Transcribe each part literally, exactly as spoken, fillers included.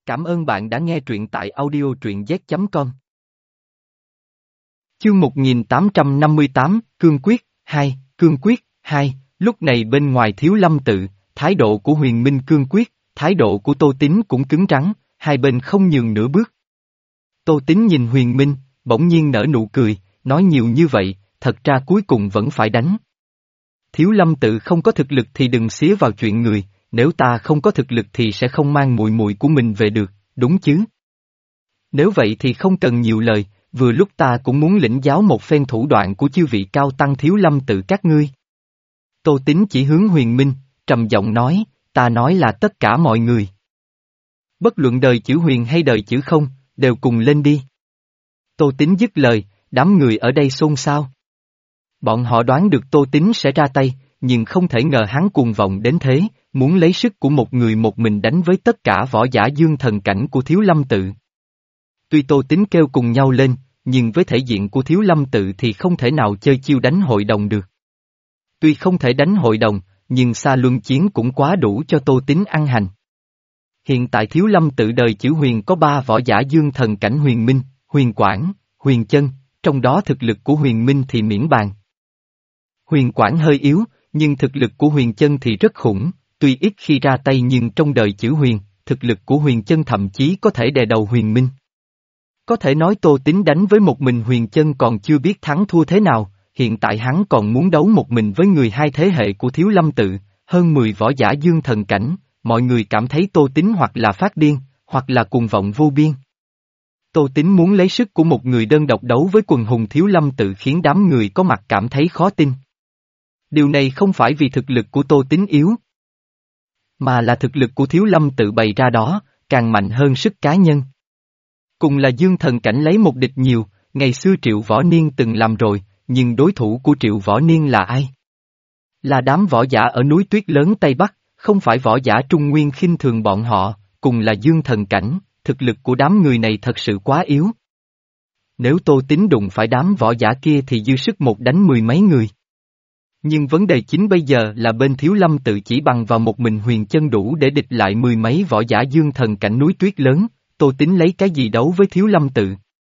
Cảm ơn bạn đã nghe truyện tại audio truyện z chấm com. Chương một nghìn tám trăm năm mươi tám, Cương Quyết, hai, Cương Quyết, hai, lúc này bên ngoài Thiếu Lâm tự, thái độ của Huyền Minh cương quyết, thái độ của Tô Tín cũng cứng rắn, hai bên không nhường nửa bước. Tô Tín nhìn Huyền Minh, bỗng nhiên nở nụ cười, nói nhiều như vậy, thật ra cuối cùng vẫn phải đánh. Thiếu Lâm tự không có thực lực thì đừng xía vào chuyện người, nếu ta không có thực lực thì sẽ không mang muội muội của mình về được, đúng chứ? Nếu vậy thì không cần nhiều lời, vừa lúc ta cũng muốn lĩnh giáo một phen thủ đoạn của chư vị cao tăng Thiếu Lâm tự các ngươi. Tô Tín chỉ hướng Huyền Minh, trầm giọng nói, ta nói là tất cả mọi người. Bất luận đời chữ huyền hay đời chữ không, đều cùng lên đi. Tô Tín dứt lời, đám người ở đây xôn xao. Bọn họ đoán được Tô Tín sẽ ra tay, nhưng không thể ngờ hắn cuồng vọng đến thế, muốn lấy sức của một người một mình đánh với tất cả võ giả dương thần cảnh của Thiếu Lâm tự. Tuy Tô Tín kêu cùng nhau lên, nhưng với thể diện của Thiếu Lâm tự thì không thể nào chơi chiêu đánh hội đồng được. Tuy không thể đánh hội đồng, nhưng xa luân chiến cũng quá đủ cho Tô Tín ăn hành. Hiện tại Thiếu Lâm tự đời chữ huyền có ba võ giả dương thần cảnh Huyền Minh, Huyền Quảng, Huyền Chân, trong đó thực lực của Huyền Minh thì miễn bàn. Huyền Quảng hơi yếu, nhưng thực lực của Huyền Chân thì rất khủng, tuy ít khi ra tay nhưng trong đời chữ huyền, thực lực của Huyền Chân thậm chí có thể đè đầu Huyền Minh. Có thể nói Tô Tín đánh với một mình Huyền Chân còn chưa biết thắng thua thế nào, hiện tại hắn còn muốn đấu một mình với người hai thế hệ của Thiếu Lâm tự, hơn mười võ giả dương thần cảnh, mọi người cảm thấy Tô Tín hoặc là phát điên, hoặc là cuồng vọng vô biên. Tô Tín muốn lấy sức của một người đơn độc đấu với quần hùng Thiếu Lâm tự khiến đám người có mặt cảm thấy khó tin. Điều này không phải vì thực lực của Tô Tín yếu, mà là thực lực của Thiếu Lâm tự bày ra đó, càng mạnh hơn sức cá nhân. Cùng là dương thần cảnh lấy một địch nhiều, ngày xưa Triệu Võ Niên từng làm rồi, nhưng đối thủ của Triệu Võ Niên là ai? Là đám võ giả ở núi tuyết lớn Tây Bắc, không phải võ giả Trung Nguyên khinh thường bọn họ, cùng là dương thần cảnh, thực lực của đám người này thật sự quá yếu. Nếu Tô Tín đụng phải đám võ giả kia thì dư sức một đánh mười mấy người. Nhưng vấn đề chính bây giờ là bên Thiếu Lâm tự chỉ bằng vào một mình Huyền Chân đủ để địch lại mười mấy võ giả dương thần cảnh núi tuyết lớn, Tô Tín lấy cái gì đấu với Thiếu Lâm tự?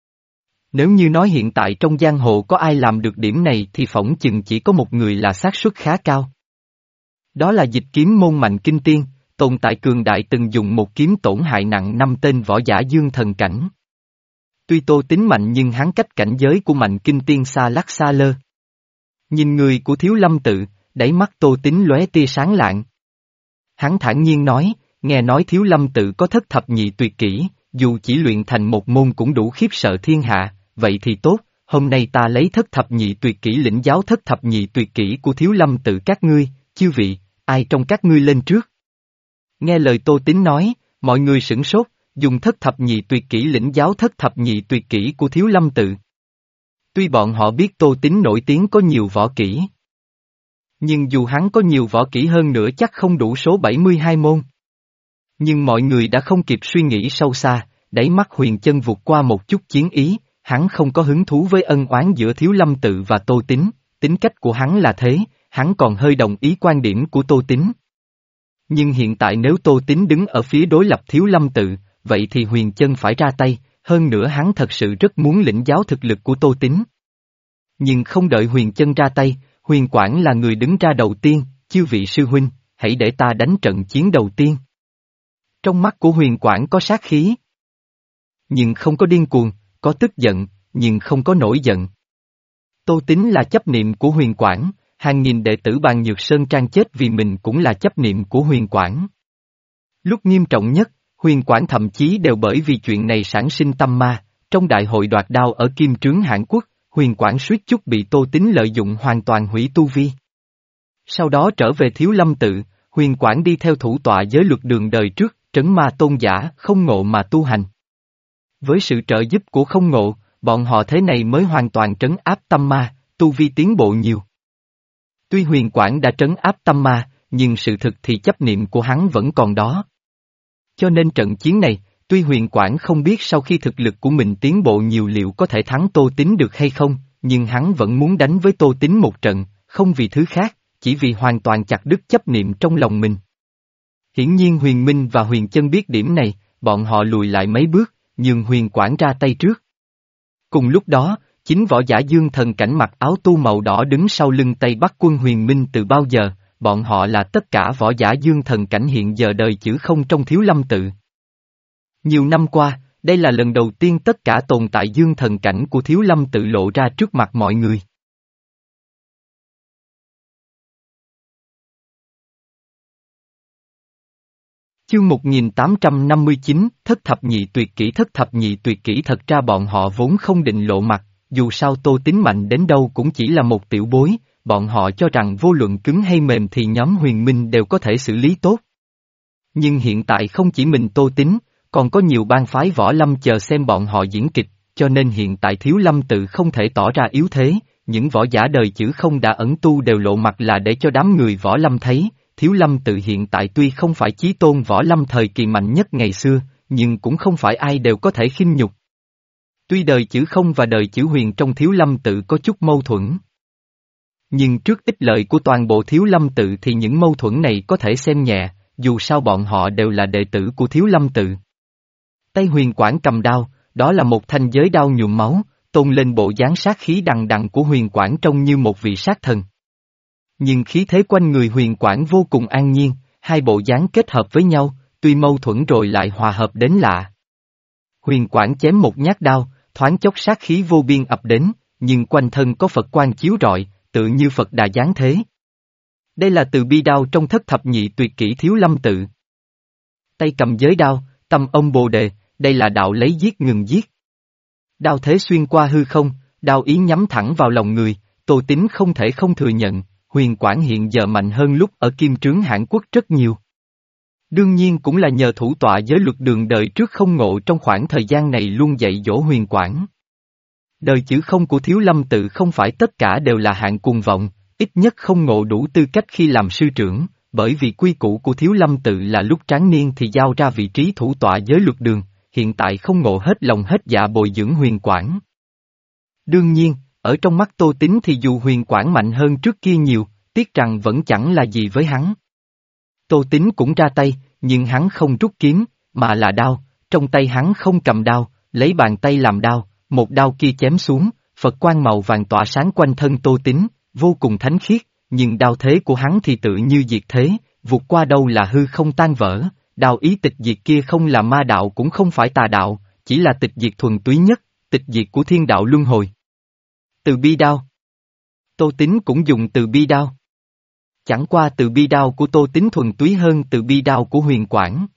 Nếu như nói hiện tại trong giang hồ có ai làm được điểm này thì phỏng chừng chỉ có một người là xác suất khá cao. Đó là Dịch Kiếm môn Mạnh Kinh Tiên, tồn tại cường đại từng dùng một kiếm tổn hại nặng năm tên võ giả dương thần cảnh. Tuy Tô Tín mạnh nhưng hắn cách cảnh giới của Mạnh Kinh Tiên xa lắc xa lơ. Nhìn người của Thiếu Lâm tự, đáy mắt Tô Tín lóe tia sáng lạng. Hắn thản nhiên nói, nghe nói Thiếu Lâm tự có thất thập nhị tuyệt kỹ, dù chỉ luyện thành một môn cũng đủ khiếp sợ thiên hạ, vậy thì tốt, hôm nay ta lấy thất thập nhị tuyệt kỹ lĩnh giáo thất thập nhị tuyệt kỹ của Thiếu Lâm tự các ngươi, chư vị, ai trong các ngươi lên trước? Nghe lời Tô Tín nói, mọi người sửng sốt, dùng thất thập nhị tuyệt kỹ lĩnh giáo thất thập nhị tuyệt kỹ của Thiếu Lâm tự. Tuy bọn họ biết Tô Tín nổi tiếng có nhiều võ kỹ, nhưng dù hắn có nhiều võ kỹ hơn nữa chắc không đủ số bảy mươi hai môn. Nhưng mọi người đã không kịp suy nghĩ sâu xa, đáy mắt Huyền Chân vụt qua một chút chiến ý, hắn không có hứng thú với ân oán giữa Thiếu Lâm tự và Tô Tín, tính cách của hắn là thế, hắn còn hơi đồng ý quan điểm của Tô Tín. Nhưng hiện tại nếu Tô Tín đứng ở phía đối lập Thiếu Lâm tự, vậy thì Huyền Chân phải ra tay, hơn nữa hắn thật sự rất muốn lĩnh giáo thực lực của Tô Tín. Nhưng không đợi Huyền Chân ra tay, Huyền Quảng là người đứng ra đầu tiên, chư vị sư huynh, hãy để ta đánh trận chiến đầu tiên. Trong mắt của Huyền Quảng có sát khí, nhưng không có điên cuồng, có tức giận, nhưng không có nổi giận. Tô Tín là chấp niệm của Huyền Quảng, hàng nghìn đệ tử Bàn Nhược Sơn Trang chết vì mình cũng là chấp niệm của Huyền Quảng. Lúc nghiêm trọng nhất, Huyền Quảng thậm chí đều bởi vì chuyện này sản sinh tâm ma, trong đại hội đoạt đao ở Kim Trướng Hãn Quốc, Huyền Quảng suýt chút bị Tô Tín lợi dụng hoàn toàn hủy tu vi. Sau đó trở về Thiếu Lâm tự, Huyền Quảng đi theo thủ tọa giới luật đường đời trước, trấn ma tôn giả, không ngộ mà tu hành. Với sự trợ giúp của không ngộ, bọn họ thế này mới hoàn toàn trấn áp tâm ma, tu vi tiến bộ nhiều. Tuy Huyền Quảng đã trấn áp tâm ma, nhưng sự thực thì chấp niệm của hắn vẫn còn đó. Cho nên trận chiến này, tuy Huyền Quảng không biết sau khi thực lực của mình tiến bộ nhiều liệu có thể thắng Tô Tín được hay không, nhưng hắn vẫn muốn đánh với Tô Tín một trận, không vì thứ khác, chỉ vì hoàn toàn chặt đứt chấp niệm trong lòng mình. Hiển nhiên Huyền Minh và Huyền Chân biết điểm này, bọn họ lùi lại mấy bước, nhường Huyền Quảng ra tay trước. Cùng lúc đó, chính võ giả Dương Thần Cảnh mặc áo tu màu đỏ đứng sau lưng Tây Bắc quân Huyền Minh từ bao giờ, bọn họ là tất cả võ giả Dương Thần Cảnh hiện giờ đời chữ không trong Thiếu Lâm Tự. Nhiều năm qua, đây là lần đầu tiên tất cả tồn tại Dương Thần Cảnh của Thiếu Lâm Tự lộ ra trước mặt mọi người. Chương một nghìn tám trăm năm mươi chín, Thất Thập Nhị Tuyệt Kỹ. Thất Thập Nhị Tuyệt Kỹ thật ra bọn họ vốn không định lộ mặt, dù sao Tô Tín mạnh đến đâu cũng chỉ là một tiểu bối, bọn họ cho rằng vô luận cứng hay mềm thì nhóm Huyền Minh đều có thể xử lý tốt. Nhưng hiện tại không chỉ mình Tô Tín, còn có nhiều bang phái võ lâm chờ xem bọn họ diễn kịch, cho nên hiện tại Thiếu Lâm Tự không thể tỏ ra yếu thế, những võ giả đời chữ không đã ẩn tu đều lộ mặt là để cho đám người võ lâm thấy. Thiếu Lâm Tự hiện tại tuy không phải chí tôn võ lâm thời kỳ mạnh nhất ngày xưa, nhưng cũng không phải ai đều có thể khinh nhục. Tuy đời chữ không và đời chữ huyền trong Thiếu Lâm Tự có chút mâu thuẫn, nhưng trước ích lợi của toàn bộ Thiếu Lâm Tự thì những mâu thuẫn này có thể xem nhẹ, dù sao bọn họ đều là đệ tử của Thiếu Lâm Tự. Tay Huyền Quảng cầm đao, đó là một thanh giới đao nhuộm máu, tôn lên bộ dáng sát khí đằng đằng của Huyền Quảng trông như một vị sát thần. Nhưng khí thế quanh người Huyền Quảng vô cùng an nhiên, hai bộ dáng kết hợp với nhau, tuy mâu thuẫn rồi lại hòa hợp đến lạ. Huyền Quảng chém một nhát đao, thoáng chốc sát khí vô biên ập đến, nhưng quanh thân có Phật quang chiếu rọi, tự như Phật Đà giáng thế. Đây là từ bi đao trong Thất Thập Nhị Tuyệt Kỹ Thiếu Lâm Tự. Tay cầm giới đao, tâm ông Bồ Đề, đây là đạo lấy giết ngừng giết. Đao thế xuyên qua hư không, đao ý nhắm thẳng vào lòng người, Tô Tín không thể không thừa nhận, Huyền Quảng hiện giờ mạnh hơn lúc ở Kim Trướng Hãn Quốc rất nhiều. Đương nhiên cũng là nhờ thủ tọa giới luật đường đời trước không ngộ trong khoảng thời gian này luôn dạy dỗ Huyền Quảng. Đời chữ không của Thiếu Lâm Tự không phải tất cả đều là hạng cuồng vọng, ít nhất không ngộ đủ tư cách khi làm sư trưởng, bởi vì quy củ của Thiếu Lâm Tự là lúc tráng niên thì giao ra vị trí thủ tọa giới luật đường, hiện tại không ngộ hết lòng hết dạ bồi dưỡng Huyền Quảng. Đương nhiên, ở trong mắt Tô Tín thì dù Huyền Quảng mạnh hơn trước kia nhiều, tiếc rằng vẫn chẳng là gì với hắn. Tô Tín cũng ra tay, nhưng hắn không rút kiếm, mà là đao, trong tay hắn không cầm đao, lấy bàn tay làm đao, một đao kia chém xuống, Phật quang màu vàng tỏa sáng quanh thân Tô Tín, vô cùng thánh khiết, nhưng đao thế của hắn thì tự như diệt thế, vụt qua đâu là hư không tan vỡ, đao ý tịch diệt kia không là ma đạo cũng không phải tà đạo, chỉ là tịch diệt thuần túy nhất, tịch diệt của thiên đạo luân hồi. Từ bi đao. Tô Tín cũng dùng từ bi đao. Chẳng qua từ bi đao của Tô Tín thuần túy hơn từ bi đao của Huyền Quảng.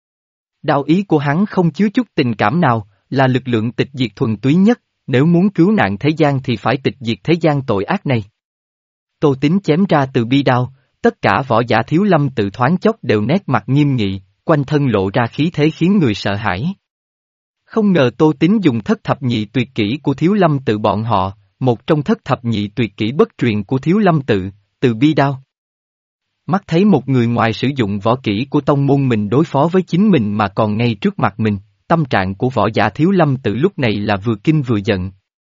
Đao ý của hắn không chứa chút tình cảm nào, là lực lượng tịch diệt thuần túy nhất, nếu muốn cứu nạn thế gian thì phải tịch diệt thế gian tội ác này. Tô Tín chém ra từ bi đao, tất cả võ giả Thiếu Lâm Tự thoáng chốc đều nét mặt nghiêm nghị, quanh thân lộ ra khí thế khiến người sợ hãi. Không ngờ Tô Tín dùng thất thập nhị tuyệt kỹ của Thiếu Lâm Tự bọn họ, một trong thất thập nhị tuyệt kỹ bất truyền của Thiếu Lâm Tự, từ bi đao. Mắt thấy một người ngoài sử dụng võ kỹ của tông môn mình đối phó với chính mình mà còn ngay trước mặt mình, tâm trạng của võ giả Thiếu Lâm Tự lúc này là vừa kinh vừa giận.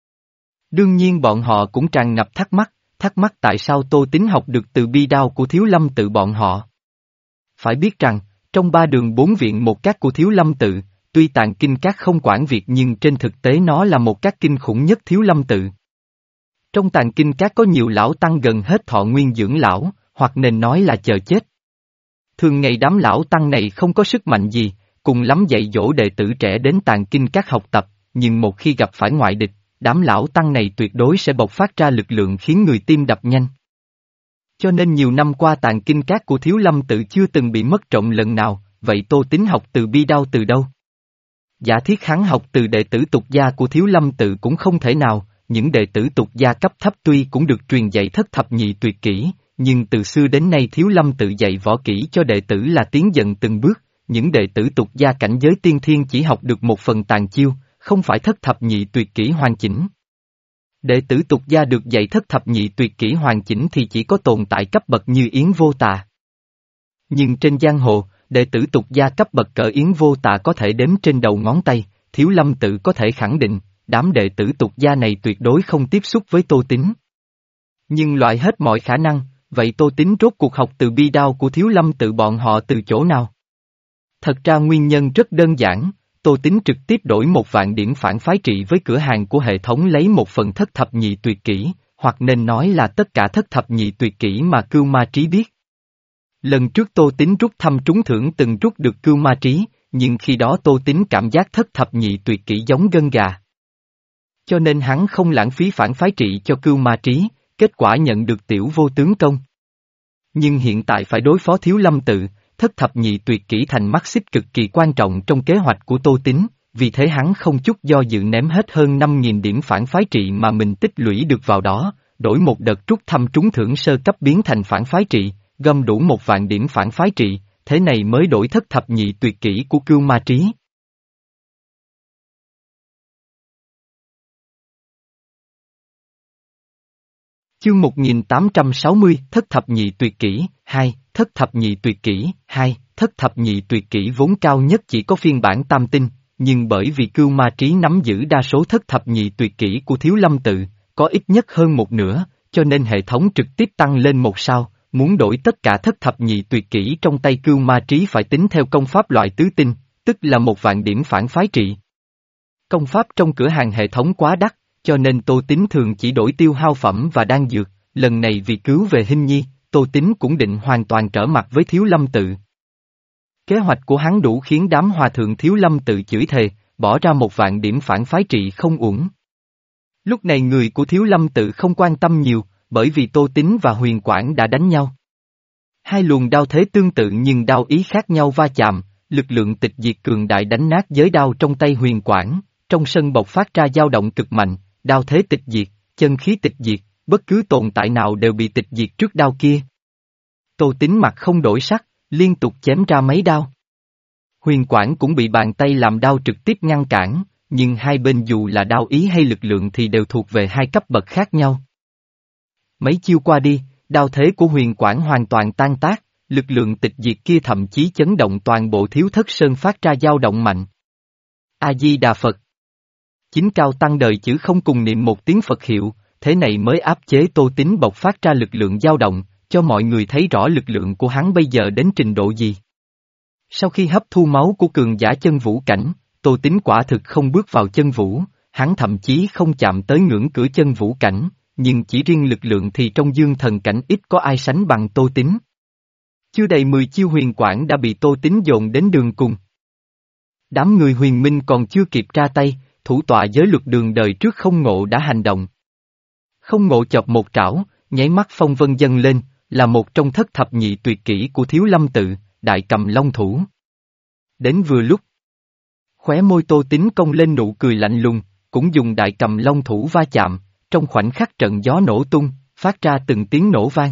Đương nhiên bọn họ cũng tràn ngập thắc mắc, thắc mắc tại sao Tô Tín học được từ bi đao của Thiếu Lâm Tự bọn họ. Phải biết rằng, trong ba đường bốn viện một các của Thiếu Lâm Tự, tuy tàng kinh các không quản việc nhưng trên thực tế nó là một các kinh khủng nhất Thiếu Lâm Tự. Trong tàng kinh các có nhiều lão tăng gần hết thọ nguyên dưỡng lão, hoặc nên nói là chờ chết. Thường ngày đám lão tăng này không có sức mạnh gì, cùng lắm dạy dỗ đệ tử trẻ đến tàng kinh các học tập, nhưng một khi gặp phải ngoại địch, đám lão tăng này tuyệt đối sẽ bộc phát ra lực lượng khiến người tim đập nhanh. Cho nên nhiều năm qua tàng kinh các của Thiếu Lâm Tự chưa từng bị mất trộm lần nào, vậy Tô Tín học từ bi đao từ đâu? Giả thiết hắn học từ đệ tử tục gia của Thiếu Lâm Tự cũng không thể nào, những đệ tử tục gia cấp thấp tuy cũng được truyền dạy thất thập nhị tuyệt kỹ, nhưng từ xưa đến nay Thiếu Lâm Tự dạy võ kỹ cho đệ tử là tiến dần từng bước, những đệ tử tục gia cảnh giới tiên thiên chỉ học được một phần tàn chiêu, không phải thất thập nhị tuyệt kỹ hoàn chỉnh. Đệ tử tục gia được dạy thất thập nhị tuyệt kỹ hoàn chỉnh thì chỉ có tồn tại cấp bậc như Yến Vô Tà. Nhưng trên giang hồ, đệ tử tục gia cấp bậc cỡ Yến Vô Tà có thể đếm trên đầu ngón tay, Thiếu Lâm Tự có thể khẳng định, đám đệ tử tục gia này tuyệt đối không tiếp xúc với Tô Tín. Nhưng loại hết mọi khả năng, vậy Tô Tín rốt cuộc học từ bi đao của Thiếu Lâm Tự bọn họ từ chỗ nào? Thật ra nguyên nhân rất đơn giản, Tô Tín trực tiếp đổi một vạn điểm phản phái trị với cửa hàng của hệ thống lấy một phần thất thập nhị tuyệt kỹ, hoặc nên nói là tất cả thất thập nhị tuyệt kỹ mà Cưu Ma Trí biết. Lần trước Tô Tín rút thăm trúng thưởng từng rút được Cưu Ma Trí, nhưng khi đó Tô Tín cảm giác thất thập nhị tuyệt kỹ giống gân gà. Cho nên hắn không lãng phí phản phái trị cho Cưu Ma Trí, kết quả nhận được tiểu vô tướng công. Nhưng hiện tại phải đối phó Thiếu Lâm Tự, thất thập nhị tuyệt kỹ thành mắt xích cực kỳ quan trọng trong kế hoạch của Tô Tín, vì thế hắn không chút do dự ném hết hơn năm nghìn điểm phản phái trị mà mình tích lũy được vào đó, đổi một đợt rút thăm trúng thưởng sơ cấp biến thành phản phái trị, gom đủ một vạn điểm phản phái trị, thế này mới đổi thất thập nhị tuyệt kỹ của Cưu Ma Trí. Chương một nghìn tám trăm sáu mươi Thất thập nhị tuyệt kỹ, hai, Thất thập nhị tuyệt kỹ, hai, Thất thập nhị tuyệt kỹ vốn cao nhất chỉ có phiên bản tam tinh, nhưng bởi vì Cưu Ma Trí nắm giữ đa số thất thập nhị tuyệt kỹ của Thiếu Lâm Tự, có ít nhất hơn một nửa, cho nên hệ thống trực tiếp tăng lên một sao, muốn đổi tất cả thất thập nhị tuyệt kỹ trong tay Cưu Ma Trí phải tính theo công pháp loại tứ tinh, tức là một vạn điểm phản phái trị. Công pháp trong cửa hàng hệ thống quá đắt, cho nên Tô Tín thường chỉ đổi tiêu hao phẩm và đan dược, lần này vì cứu về Hinh Nhi, Tô Tín cũng định hoàn toàn trở mặt với Thiếu Lâm Tự. Kế hoạch của hắn đủ khiến đám hòa thượng Thiếu Lâm Tự chửi thề, bỏ ra một vạn điểm phản phái trị không uổng. Lúc này người của Thiếu Lâm Tự không quan tâm nhiều, bởi vì Tô Tín và Huyền Quảng đã đánh nhau. Hai luồng đao thế tương tự nhưng đao ý khác nhau va chạm, lực lượng tịch diệt cường đại đánh nát giới đao trong tay Huyền Quảng, trong sân bộc phát ra dao động cực mạnh, đao thế tịch diệt, chân khí tịch diệt, bất cứ tồn tại nào đều bị tịch diệt trước đao kia. Tô Tín mặt không đổi sắc, liên tục chém ra mấy đao. Huyền Quảng cũng bị bàn tay làm đao trực tiếp ngăn cản, nhưng hai bên dù là đao ý hay lực lượng thì đều thuộc về hai cấp bậc khác nhau. Mấy chiêu qua đi, đao thế của Huyền Quảng hoàn toàn tan tác, lực lượng tịch diệt kia thậm chí chấn động toàn bộ Thiếu Thất Sơn phát ra dao động mạnh. A-di-đà Phật. Chính cao tăng đời chữ không cùng niệm một tiếng Phật hiệu, thế này mới áp chế Tô Tín bộc phát ra lực lượng dao động, cho mọi người thấy rõ lực lượng của hắn bây giờ đến trình độ gì. Sau khi hấp thu máu của cường giả chân vũ cảnh, Tô Tín quả thực không bước vào chân vũ, hắn thậm chí không chạm tới ngưỡng cửa chân vũ cảnh, nhưng chỉ riêng lực lượng thì trong dương thần cảnh ít có ai sánh bằng Tô Tín. Chưa đầy mười chiêu Huyền Quảng đã bị Tô Tín dồn đến đường cùng. Đám người Huyền Minh còn chưa kịp ra tay, thủ tọa giới luật đường đời trước Không Ngộ đã hành động. Không Ngộ chọc một trảo, nháy mắt phong vân dâng lên, là một trong thất thập nhị tuyệt kỹ của Thiếu Lâm Tự, Đại Cầm Long Thủ. Đến vừa lúc, khóe môi Tô Tín cong lên nụ cười lạnh lùng, cũng dùng Đại Cầm Long Thủ va chạm, trong khoảnh khắc trận gió nổ tung, phát ra từng tiếng nổ vang.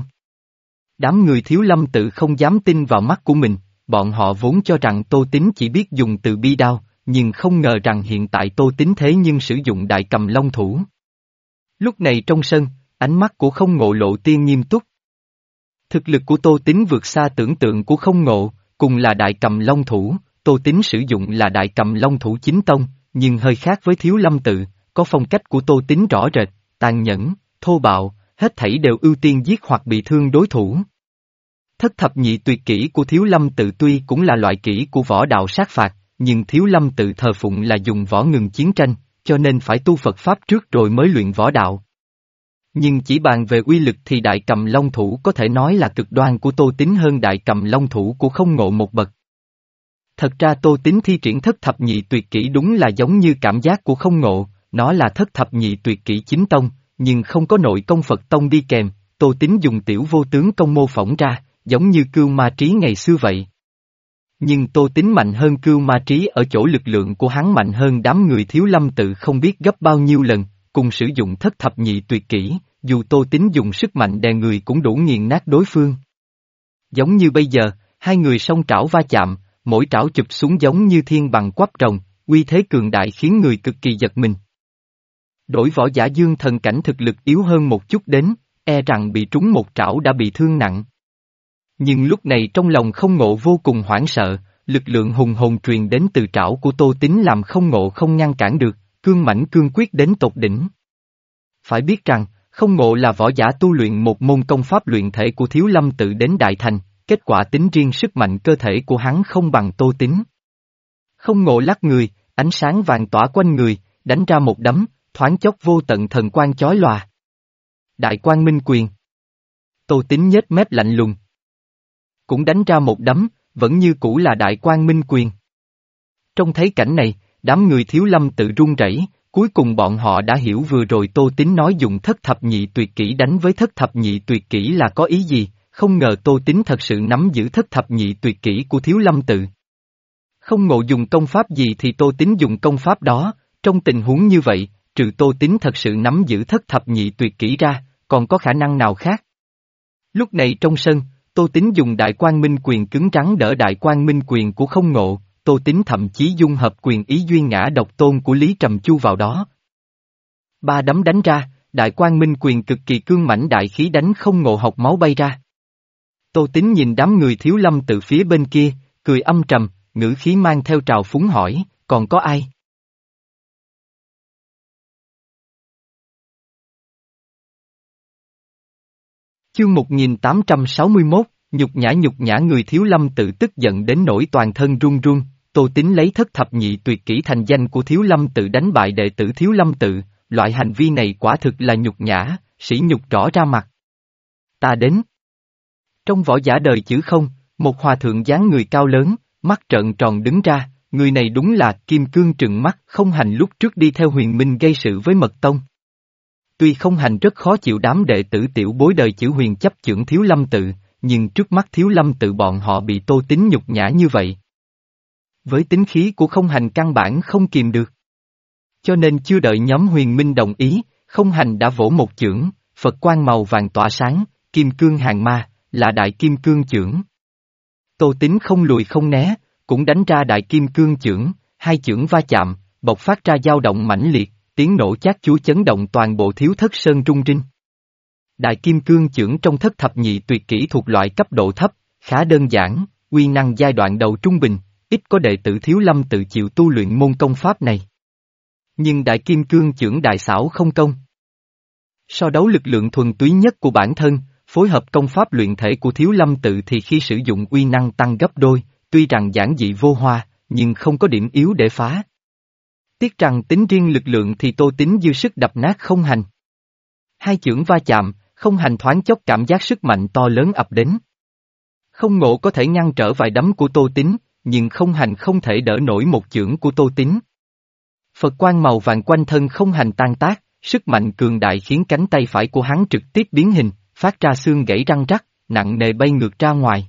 Đám người Thiếu Lâm Tự không dám tin vào mắt của mình, bọn họ vốn cho rằng Tô Tín chỉ biết dùng từ bi đao, nhưng không ngờ rằng hiện tại Tô Tín thế nhưng sử dụng Đại Cầm Long Thủ. Lúc này trong sân, ánh mắt của Không Ngộ lộ tiên nghiêm túc. Thực lực của Tô Tín vượt xa tưởng tượng của Không Ngộ, cùng là Đại Cầm Long Thủ, Tô Tín sử dụng là Đại Cầm Long Thủ chính tông, nhưng hơi khác với Thiếu Lâm Tự, có phong cách của Tô Tín rõ rệt, tàn nhẫn, thô bạo, hết thảy đều ưu tiên giết hoặc bị thương đối thủ. Thất thập nhị tuyệt kỹ của Thiếu Lâm Tự tuy cũng là loại kỹ của võ đạo sát phạt, nhưng Thiếu Lâm Tự thờ phụng là dùng võ ngừng chiến tranh, cho nên phải tu Phật Pháp trước rồi mới luyện võ đạo. Nhưng chỉ bàn về uy lực thì Đại Cầm Long Thủ có thể nói là cực đoan của Tô Tín hơn Đại Cầm Long Thủ của Không Ngộ một bậc. Thật ra Tô Tín thi triển thất thập nhị tuyệt kỹ đúng là giống như cảm giác của Không Ngộ, nó là thất thập nhị tuyệt kỹ chính tông, nhưng không có nội công Phật tông đi kèm, Tô Tín dùng tiểu vô tướng công mô phỏng ra, giống như Cưu Ma Trí ngày xưa vậy. Nhưng Tô Tín mạnh hơn Cưu Ma Trí ở chỗ lực lượng của hắn mạnh hơn đám người Thiếu Lâm Tự không biết gấp bao nhiêu lần, cùng sử dụng thất thập nhị tuyệt kỹ, dù Tô Tín dùng sức mạnh đè người cũng đủ nghiền nát đối phương. Giống như bây giờ, hai người song trảo va chạm, mỗi trảo chụp xuống giống như thiên bằng quắp rồng, uy thế cường đại khiến người cực kỳ giật mình. Đổi võ giả dương thần cảnh thực lực yếu hơn một chút đến, e rằng bị trúng một trảo đã bị thương nặng. Nhưng lúc này trong lòng Không Ngộ vô cùng hoảng sợ, lực lượng hùng hồn truyền đến từ trảo của Tô Tín làm Không Ngộ không ngăn cản được, cương mãnh cương quyết đến tột đỉnh. Phải biết rằng, Không Ngộ là võ giả tu luyện một môn công pháp luyện thể của Thiếu Lâm Tự đến Đại Thành, kết quả tính riêng sức mạnh cơ thể của hắn không bằng Tô Tín. Không Ngộ lắc người, ánh sáng vàng tỏa quanh người, đánh ra một đấm, thoáng chốc vô tận thần quang chói lòa. Đại Quang Minh Quyền. Tô Tín nhếch mép lạnh lùng. Cũng đánh ra một đấm, vẫn như cũ là Đại Quang Minh Quyền. Trong thấy cảnh này, đám người Thiếu Lâm tự run rẩy, cuối cùng bọn họ đã hiểu vừa rồi Tô Tín nói dùng thất thập nhị tuyệt kỹ đánh với thất thập nhị tuyệt kỹ là có ý gì, không ngờ Tô Tín thật sự nắm giữ thất thập nhị tuyệt kỹ của Thiếu Lâm tự. Không Ngộ dùng công pháp gì thì Tô Tín dùng công pháp đó, trong tình huống như vậy, trừ Tô Tín thật sự nắm giữ thất thập nhị tuyệt kỹ ra, còn có khả năng nào khác? Lúc này trong sân, Tô Tín dùng Đại Quang Minh Quyền cứng rắn đỡ Đại Quang Minh Quyền của Không Ngộ, Tô Tín thậm chí dung hợp quyền ý duyên ngã độc tôn của Lý Trầm Chu vào đó. Ba đấm đánh ra, Đại Quang Minh Quyền cực kỳ cương mãnh đại khí đánh Không Ngộ học máu bay ra. Tô Tín nhìn đám người Thiếu Lâm tự phía bên kia, cười âm trầm, ngữ khí mang theo trào phúng hỏi, còn có ai? Chương một nghìn tám trăm sáu mươi mốt, nhục nhã nhục nhã người Thiếu Lâm tự tức giận đến nỗi toàn thân run run, Tô Tín lấy thất thập nhị tuyệt kỹ thành danh của Thiếu Lâm tự đánh bại đệ tử Thiếu Lâm tự, loại hành vi này quả thực là nhục nhã, sỉ nhục rõ ra mặt. Ta đến. Trong võ giả đời chữ không, một hòa thượng dáng người cao lớn, mắt trợn tròn đứng ra, người này đúng là Kim Cương trừng mắt. Không Hành lúc trước đi theo Huyền Minh gây sự với Mật Tông. Tuy Không Hành rất khó chịu đám đệ tử tiểu bối đời chữ Huyền chấp chưởng Thiếu Lâm tự, nhưng trước mắt Thiếu Lâm tự bọn họ bị Tô Tín nhục nhã như vậy. Với tính khí của Không Hành căn bản không kìm được. Cho nên chưa đợi nhóm Huyền Minh đồng ý, Không Hành đã vỗ một chưởng, Phật quang màu vàng tỏa sáng, Kim Cương hàng ma, là Đại Kim Cương chưởng. Tô Tín không lùi không né, cũng đánh ra Đại Kim Cương chưởng, hai chưởng va chạm, bộc phát ra dao động mãnh liệt, tiếng nổ chát chúa chấn động toàn bộ Thiếu Thất Sơn rung rinh. Đại Kim Cương chưởng trong thất thập nhị tuyệt kỹ thuộc loại cấp độ thấp, khá đơn giản, uy năng giai đoạn đầu trung bình, ít có đệ tử Thiếu Lâm tự chịu tu luyện môn công pháp này. Nhưng Đại Kim Cương chưởng đại xảo không công. So đấu lực lượng thuần túy nhất của bản thân, phối hợp công pháp luyện thể của Thiếu Lâm tự thì khi sử dụng uy năng tăng gấp đôi, tuy rằng giản dị vô hoa, nhưng không có điểm yếu để phá. Tiếc rằng tính riêng lực lượng thì Tô Tín dư sức đập nát Không Hành. Hai chưởng va chạm, Không Hành thoáng chốc cảm giác sức mạnh to lớn ập đến. Không Ngộ có thể ngăn trở vài đấm của Tô Tín, nhưng Không Hành không thể đỡ nổi một chưởng của Tô Tín. Phật quang màu vàng quanh thân Không Hành tan tác, sức mạnh cường đại khiến cánh tay phải của hắn trực tiếp biến hình, phát ra xương gãy răng rắc, nặng nề bay ngược ra ngoài.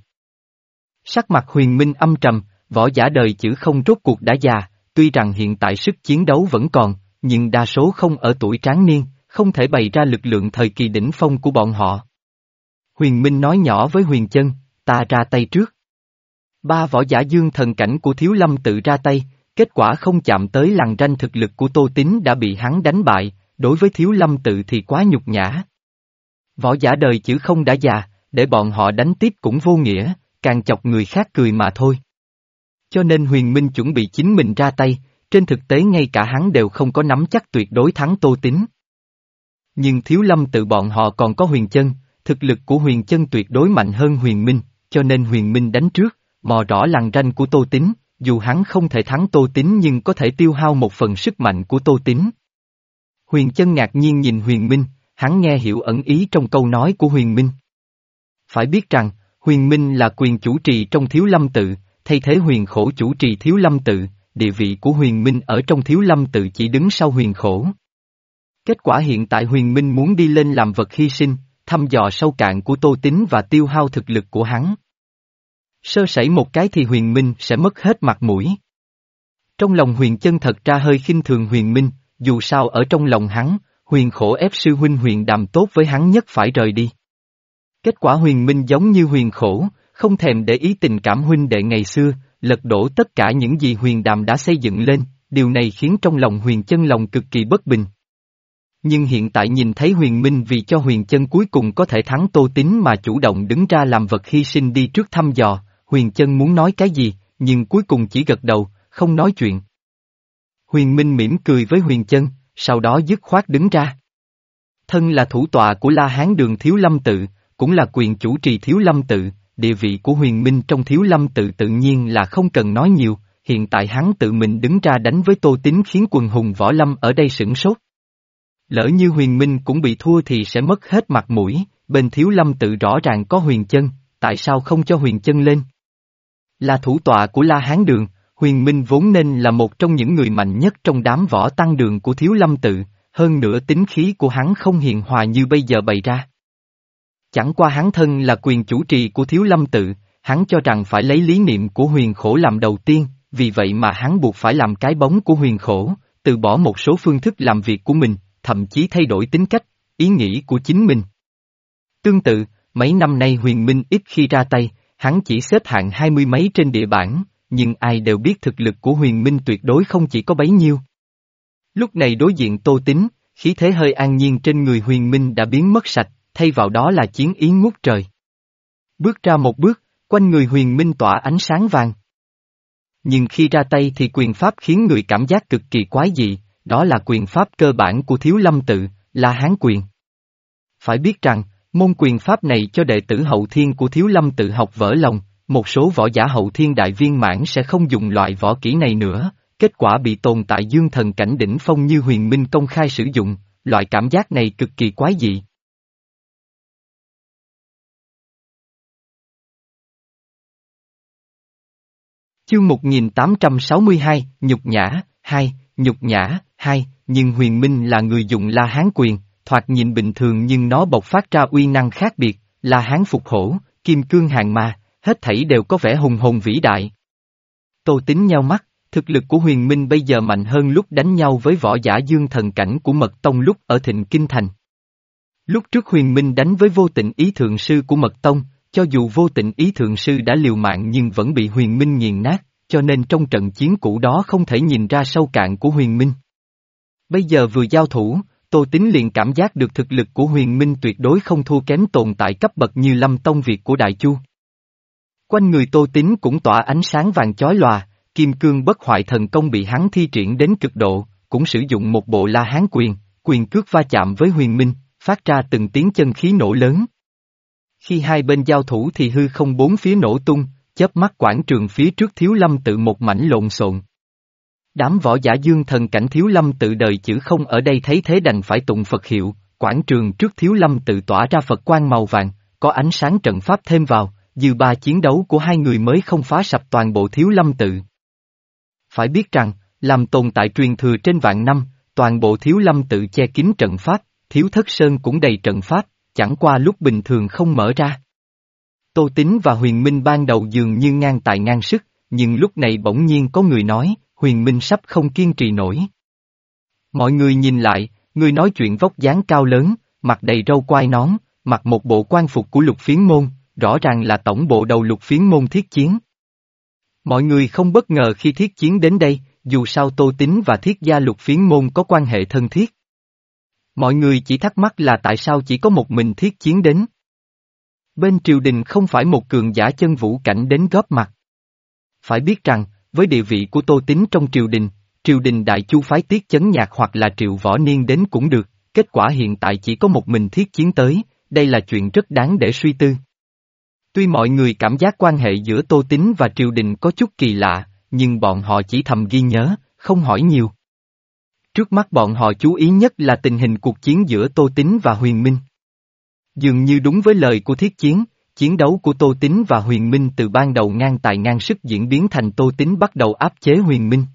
Sắc mặt Huyền Minh âm trầm, võ giả đời chữ không rốt cuộc đã già, tuy rằng hiện tại sức chiến đấu vẫn còn, nhưng đa số không ở tuổi tráng niên, không thể bày ra lực lượng thời kỳ đỉnh phong của bọn họ. Huyền Minh nói nhỏ với Huyền Chân, ta ra tay trước. Ba võ giả dương thần cảnh của Thiếu Lâm tự ra tay, kết quả không chạm tới lằn ranh thực lực của Tô Tín đã bị hắn đánh bại, đối với Thiếu Lâm tự thì quá nhục nhã. Võ giả đời chữ không đã già, để bọn họ đánh tiếp cũng vô nghĩa, càng chọc người khác cười mà thôi. Cho nên Huyền Minh chuẩn bị chính mình ra tay, trên thực tế ngay cả hắn đều không có nắm chắc tuyệt đối thắng Tô Tín. Nhưng Thiếu Lâm tự bọn họ còn có Huyền Chân, thực lực của Huyền Chân tuyệt đối mạnh hơn Huyền Minh, cho nên Huyền Minh đánh trước, mò rõ lằn ranh của Tô Tín, dù hắn không thể thắng Tô Tín nhưng có thể tiêu hao một phần sức mạnh của Tô Tín. Huyền Chân ngạc nhiên nhìn Huyền Minh, hắn nghe hiểu ẩn ý trong câu nói của Huyền Minh. Phải biết rằng, Huyền Minh là quyền chủ trì trong Thiếu Lâm tự, thay thế Huyền Khổ chủ trì Thiếu Lâm tự, địa vị của Huyền Minh ở trong Thiếu Lâm tự chỉ đứng sau Huyền Khổ. Kết quả hiện tại Huyền Minh muốn đi lên làm vật hy sinh, thăm dò sâu cạn của Tô Tín và tiêu hao thực lực của hắn. Sơ sẩy một cái thì Huyền Minh sẽ mất hết mặt mũi. Trong lòng Huyền Chân thật ra hơi khinh thường Huyền Minh, dù sao ở trong lòng hắn, Huyền Khổ ép sư huynh Huyền Đàm tốt với hắn nhất phải rời đi. Kết quả Huyền Minh giống như Huyền Khổ, không thèm để ý tình cảm huynh đệ ngày xưa, lật đổ tất cả những gì Huyền Đàm đã xây dựng lên, điều này khiến trong lòng Huyền Chân lòng cực kỳ bất bình. Nhưng hiện tại nhìn thấy Huyền Minh vì cho Huyền Chân cuối cùng có thể thắng Tô Tín mà chủ động đứng ra làm vật hy sinh đi trước thăm dò, Huyền Chân muốn nói cái gì, nhưng cuối cùng chỉ gật đầu, không nói chuyện. Huyền Minh mỉm cười với Huyền Chân, sau đó dứt khoát đứng ra. Thân là thủ tọa của La Hán Đường Thiếu Lâm tự, cũng là quyền chủ trì Thiếu Lâm tự, địa vị của huyền minh trong thiếu lâm tự tự nhiên là không cần nói nhiều, hiện tại hắn tự mình đứng ra đánh với Tô Tín khiến quần hùng võ lâm ở đây sửng sốt. Lỡ như huyền minh cũng bị thua thì sẽ mất hết mặt mũi, bên thiếu lâm tự rõ ràng có huyền chân, tại sao không cho huyền chân lên? Là thủ tọa của La Hán Đường, huyền minh vốn nên là một trong những người mạnh nhất trong đám võ tăng đường của thiếu lâm tự, hơn nữa tính khí của hắn không hiền hòa như bây giờ bày ra. Chẳng qua hắn thân là quyền chủ trì của thiếu lâm tự, hắn cho rằng phải lấy lý niệm của huyền khổ làm đầu tiên, vì vậy mà hắn buộc phải làm cái bóng của huyền khổ, từ bỏ một số phương thức làm việc của mình, thậm chí thay đổi tính cách, ý nghĩ của chính mình. Tương tự, mấy năm nay huyền minh ít khi ra tay, hắn chỉ xếp hạng hai mươi mấy trên địa bảng, nhưng ai đều biết thực lực của huyền minh tuyệt đối không chỉ có bấy nhiêu. Lúc này đối diện Tô Tín, khí thế hơi an nhiên trên người huyền minh đã biến mất sạch, thay vào đó là chiến ý ngút trời. Bước ra một bước, quanh người huyền minh tỏa ánh sáng vàng. Nhưng khi ra tay thì quyền pháp khiến người cảm giác cực kỳ quái dị, đó là quyền pháp cơ bản của thiếu lâm tự, La Hán quyền. Phải biết rằng, môn quyền pháp này cho đệ tử hậu thiên của thiếu lâm tự học vỡ lòng, một số võ giả hậu thiên đại viên mãn sẽ không dùng loại võ kỹ này nữa, kết quả bị tồn tại dương thần cảnh đỉnh phong như huyền minh công khai sử dụng, loại cảm giác này cực kỳ quái dị. Chương một nghìn tám trăm sáu mươi hai, nhục nhã, hai, nhục nhã, hai, nhưng huyền minh là người dùng La Hán quyền, thoạt nhìn bình thường nhưng nó bộc phát ra uy năng khác biệt, La Hán phục hổ, kim cương hàng ma, hết thảy đều có vẻ hùng hồn vĩ đại. Tô Tín nheo mắt, thực lực của huyền minh bây giờ mạnh hơn lúc đánh nhau với võ giả dương thần cảnh của Mật Tông lúc ở Thịnh Kinh Thành. Lúc trước huyền minh đánh với vô tịnh ý thượng sư của Mật Tông, cho dù vô tịnh ý thượng sư đã liều mạng nhưng vẫn bị huyền minh nghiền nát, cho nên trong trận chiến cũ đó không thể nhìn ra sâu cạn của huyền minh. Bây giờ vừa giao thủ, Tô Tín liền cảm giác được thực lực của huyền minh tuyệt đối không thua kém tồn tại cấp bậc như Lâm Tông Việt của Đại Chu. Quanh người Tô Tín cũng tỏa ánh sáng vàng chói lòa, kim cương bất hoại thần công bị hắn thi triển đến cực độ, cũng sử dụng một bộ La Hán quyền, quyền cước va chạm với huyền minh, phát ra từng tiếng chân khí nổ lớn. Khi hai bên giao thủ thì hư không bốn phía nổ tung, chớp mắt quảng trường phía trước thiếu lâm tự một mảnh lộn xộn. Đám võ giả dương thần cảnh thiếu lâm tự đời chữ không ở đây thấy thế đành phải tụng Phật hiệu, quảng trường trước thiếu lâm tự tỏa ra Phật quang màu vàng, có ánh sáng trận pháp thêm vào, dư ba chiến đấu của hai người mới không phá sập toàn bộ thiếu lâm tự. Phải biết rằng, làm tồn tại truyền thừa trên vạn năm, toàn bộ thiếu lâm tự che kín trận pháp, thiếu thất sơn cũng đầy trận pháp, chẳng qua lúc bình thường không mở ra. Tô Tín và huyền minh ban đầu dường như ngang tài ngang sức, nhưng lúc này bỗng nhiên có người nói, huyền minh sắp không kiên trì nổi. Mọi người nhìn lại, người nói chuyện vóc dáng cao lớn, mặt đầy râu quai nón, mặc một bộ quan phục của Lục Phiến Môn, rõ ràng là tổng bộ đầu Lục Phiến Môn Thiết Chiến. Mọi người không bất ngờ khi Thiết Chiến đến đây, dù sao Tô Tín và Thiết gia Lục Phiến Môn có quan hệ thân thiết. Mọi người chỉ thắc mắc là tại sao chỉ có một mình Thiết Chiến đến. Bên triều đình không phải một cường giả chân vũ cảnh đến góp mặt. Phải biết rằng, với địa vị của Tô Tín trong triều đình, triều đình Đại Chu phái Tiết Chấn Nhạc hoặc là Triệu Võ Niên đến cũng được, kết quả hiện tại chỉ có một mình Thiết Chiến tới, đây là chuyện rất đáng để suy tư. Tuy mọi người cảm giác quan hệ giữa Tô Tín và triều đình có chút kỳ lạ, nhưng bọn họ chỉ thầm ghi nhớ, không hỏi nhiều. Trước mắt bọn họ chú ý nhất là tình hình cuộc chiến giữa Tô Tín và Huyền Minh. Dường như đúng với lời của Thiết Chiến, chiến đấu của Tô Tín và Huyền Minh từ ban đầu ngang tài ngang sức diễn biến thành Tô Tín bắt đầu áp chế Huyền Minh.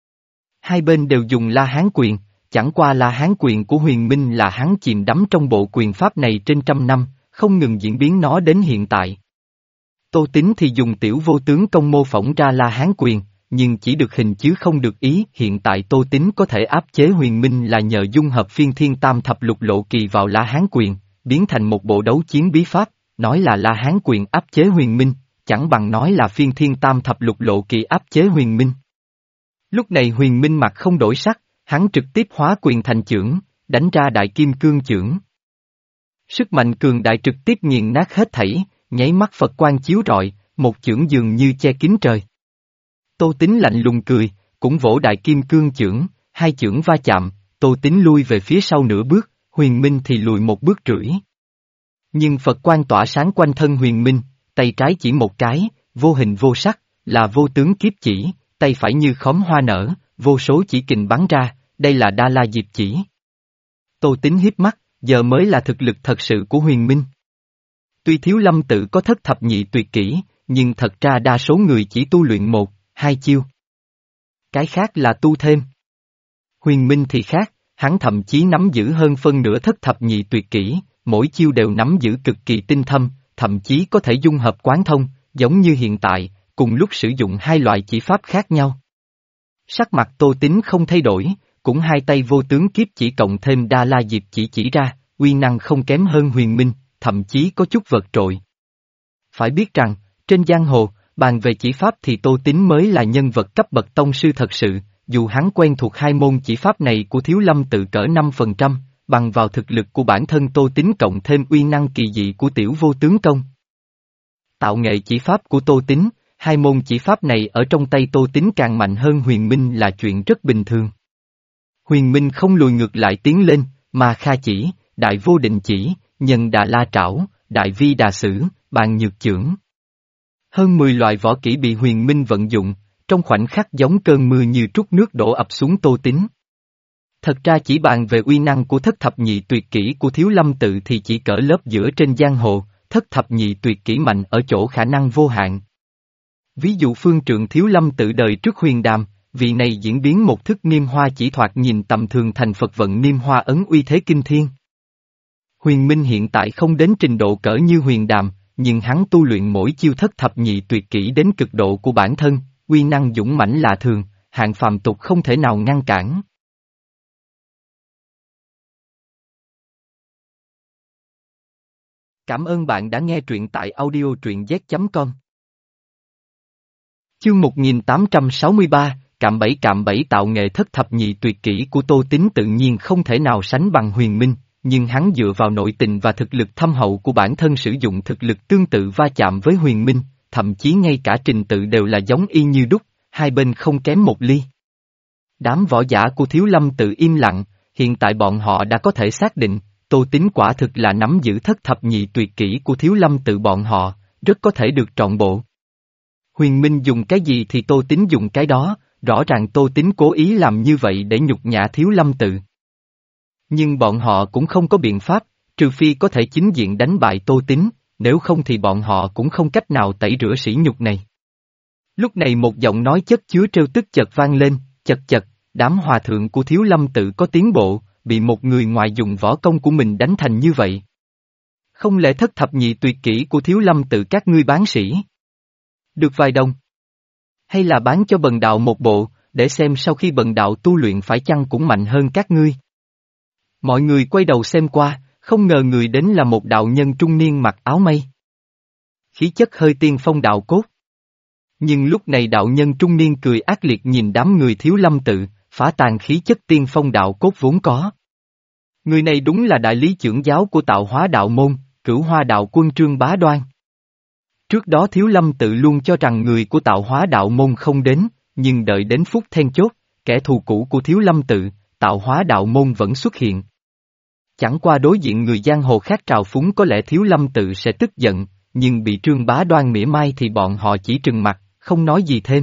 Hai bên đều dùng La Hán quyền, chẳng qua La Hán quyền của Huyền Minh là hắn chìm đắm trong bộ quyền pháp này trên trăm năm, không ngừng diễn biến nó đến hiện tại. Tô Tín thì dùng tiểu vô tướng công mô phỏng ra La Hán quyền, nhưng chỉ được hình chứ không được ý. Hiện tại Tô Tín có thể áp chế Huyền Minh là nhờ dung hợp phiên thiên tam thập lục lộ kỳ vào La Hán quyền, biến thành một bộ đấu chiến bí pháp, nói là La Hán quyền áp chế Huyền Minh, chẳng bằng nói là phiên thiên tam thập lục lộ kỳ áp chế Huyền Minh. Lúc này Huyền Minh mặt không đổi sắc, hắn trực tiếp hóa quyền thành chưởng, đánh ra đại kim cương chưởng. Sức mạnh cường đại trực tiếp nghiền nát hết thảy, nháy mắt Phật quang chiếu rọi, một chưởng dường như che kín trời. Tô Tín lạnh lùng cười, cũng vỗ đại kim cương chưởng, hai chưởng va chạm, Tô Tín lui về phía sau nửa bước, Huyền Minh thì lùi một bước rưỡi. Nhưng Phật quang tỏa sáng quanh thân Huyền Minh, tay trái chỉ một cái, vô hình vô sắc, là vô tướng kiếp chỉ, tay phải như khóm hoa nở, vô số chỉ kình bắn ra, đây là Đa La Diệp chỉ. Tô Tín hiếp mắt, giờ mới là thực lực thật sự của Huyền Minh. Tuy Thiếu Lâm tự có thất thập nhị tuyệt kỹ, nhưng thật ra đa số người chỉ tu luyện một, hai chiêu. Cái khác là tu thêm. Huyền Minh thì khác, hắn thậm chí nắm giữ hơn phân nửa thất thập nhị tuyệt kỹ, mỗi chiêu đều nắm giữ cực kỳ tinh thâm, thậm chí có thể dung hợp quán thông, giống như hiện tại, cùng lúc sử dụng hai loại chỉ pháp khác nhau. Sắc mặt Tô Tín không thay đổi, cũng hai tay vô tướng kiếp chỉ cộng thêm Đa La Diệp chỉ chỉ ra, uy năng không kém hơn Huyền Minh, thậm chí có chút vượt trội. Phải biết rằng, trên giang hồ, bàn về chỉ pháp thì Tô Tín mới là nhân vật cấp bậc tông sư thật sự, dù hắn quen thuộc hai môn chỉ pháp này của Thiếu Lâm tự cỡ năm phần trăm, bằng vào thực lực của bản thân Tô Tín cộng thêm uy năng kỳ dị của tiểu vô tướng công. Tạo nghệ chỉ pháp của Tô Tín, hai môn chỉ pháp này ở trong tay Tô Tín càng mạnh hơn Huyền Minh là chuyện rất bình thường. Huyền Minh không lùi ngược lại tiến lên, mà Kha chỉ, Đại Vô Định chỉ, Nhân Đà La Trảo, Đại Vi Đà Sử, Bàn Nhược Chưởng. Hơn mười loại võ kỹ bị Huyền Minh vận dụng, trong khoảnh khắc giống cơn mưa như trút nước đổ ập xuống Tô Tín. Thật ra chỉ bàn về uy năng của thất thập nhị tuyệt kỹ của Thiếu Lâm tự thì chỉ cỡ lớp giữa trên giang hồ, thất thập nhị tuyệt kỹ mạnh ở chỗ khả năng vô hạn. Ví dụ phương trượng Thiếu Lâm tự đời trước Huyền Đàm, vị này diễn biến một thức niêm hoa chỉ thoạt nhìn tầm thường thành Phật vận niêm hoa ấn uy thế kinh thiên. Huyền Minh hiện tại không đến trình độ cỡ như Huyền Đàm, nhưng hắn tu luyện mỗi chiêu thất thập nhị tuyệt kỹ đến cực độ của bản thân, uy năng dũng mãnh lạ thường, hạng phàm tục không thể nào ngăn cản. Cảm ơn bạn đã nghe truyện tại audio truyện z chấm com. Chương một nghìn tám trăm sáu mươi ba, cạm bẫy cạm bẫy tạo nghệ thất thập nhị tuyệt kỹ của Tô Tín tự nhiên không thể nào sánh bằng Huyền Minh, nhưng hắn dựa vào nội tình và thực lực thâm hậu của bản thân sử dụng thực lực tương tự va chạm với Huyền Minh, thậm chí ngay cả trình tự đều là giống y như đúc, hai bên không kém một ly. Đám võ giả của Thiếu Lâm tự im lặng, hiện tại bọn họ đã có thể xác định, Tô Tín quả thực là nắm giữ thất thập nhị tuyệt kỹ của Thiếu Lâm tự bọn họ, rất có thể được trọn bộ. Huyền Minh dùng cái gì thì Tô Tín dùng cái đó, rõ ràng Tô Tín cố ý làm như vậy để nhục nhã Thiếu Lâm tự. Nhưng bọn họ cũng không có biện pháp, trừ phi có thể chính diện đánh bại Tô Tín, nếu không thì bọn họ cũng không cách nào tẩy rửa sỉ nhục này. Lúc này một giọng nói chất chứa trêu tức chợt vang lên, chật chật, đám hòa thượng của Thiếu Lâm tự có tiến bộ, bị một người ngoài dùng võ công của mình đánh thành như vậy. Không lẽ thất thập nhị tuyệt kỹ của Thiếu Lâm tự các ngươi bán sỉ? Được vài đồng? Hay là bán cho bần đạo một bộ, để xem sau khi bần đạo tu luyện phải chăng cũng mạnh hơn các ngươi? Mọi người quay đầu xem qua, không ngờ người đến là một đạo nhân trung niên mặc áo mây. Khí chất hơi tiên phong đạo cốt. Nhưng lúc này đạo nhân trung niên cười ác liệt nhìn đám người Thiếu Lâm tự, phá tàn khí chất tiên phong đạo cốt vốn có. Người này đúng là đại lý chưởng giáo của Tạo Hóa đạo môn, Cửu Hoa đạo quân Trương Bá Đoan. Trước đó Thiếu Lâm tự luôn cho rằng người của Tạo Hóa đạo môn không đến, nhưng đợi đến phút then chốt, kẻ thù cũ của Thiếu Lâm tự, Tạo Hóa đạo môn vẫn xuất hiện. Chẳng qua đối diện người giang hồ khác trào phúng có lẽ Thiếu Lâm tự sẽ tức giận, nhưng bị Trương Bá Đoan mỉa mai thì bọn họ chỉ trừng mặt, không nói gì thêm.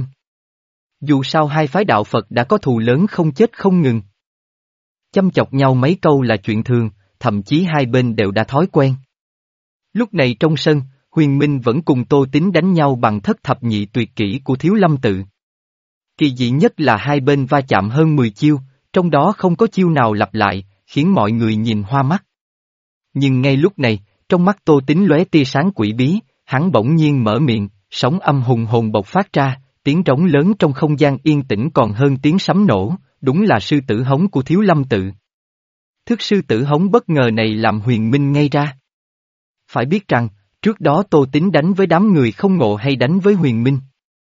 Dù sao hai phái đạo Phật đã có thù lớn không chết không ngừng. Chăm chọc nhau mấy câu là chuyện thường, thậm chí hai bên đều đã thói quen. Lúc này trong sân, Huyền Minh vẫn cùng Tô Tín đánh nhau bằng thất thập nhị tuyệt kỹ của Thiếu Lâm tự. Kỳ dị nhất là hai bên va chạm hơn mười chiêu, trong đó không có chiêu nào lặp lại, khiến mọi người nhìn hoa mắt. Nhưng ngay lúc này, trong mắt Tô Tín lóe tia sáng quỷ bí, hắn bỗng nhiên mở miệng, sóng âm hùng hồn bộc phát ra, tiếng trống lớn trong không gian yên tĩnh còn hơn tiếng sấm nổ, đúng là sư tử hống của Thiếu Lâm tự. Thức sư tử hống bất ngờ này làm Huyền Minh ngay ra. Phải biết rằng, trước đó Tô Tín đánh với đám người không ngộ hay đánh với Huyền Minh.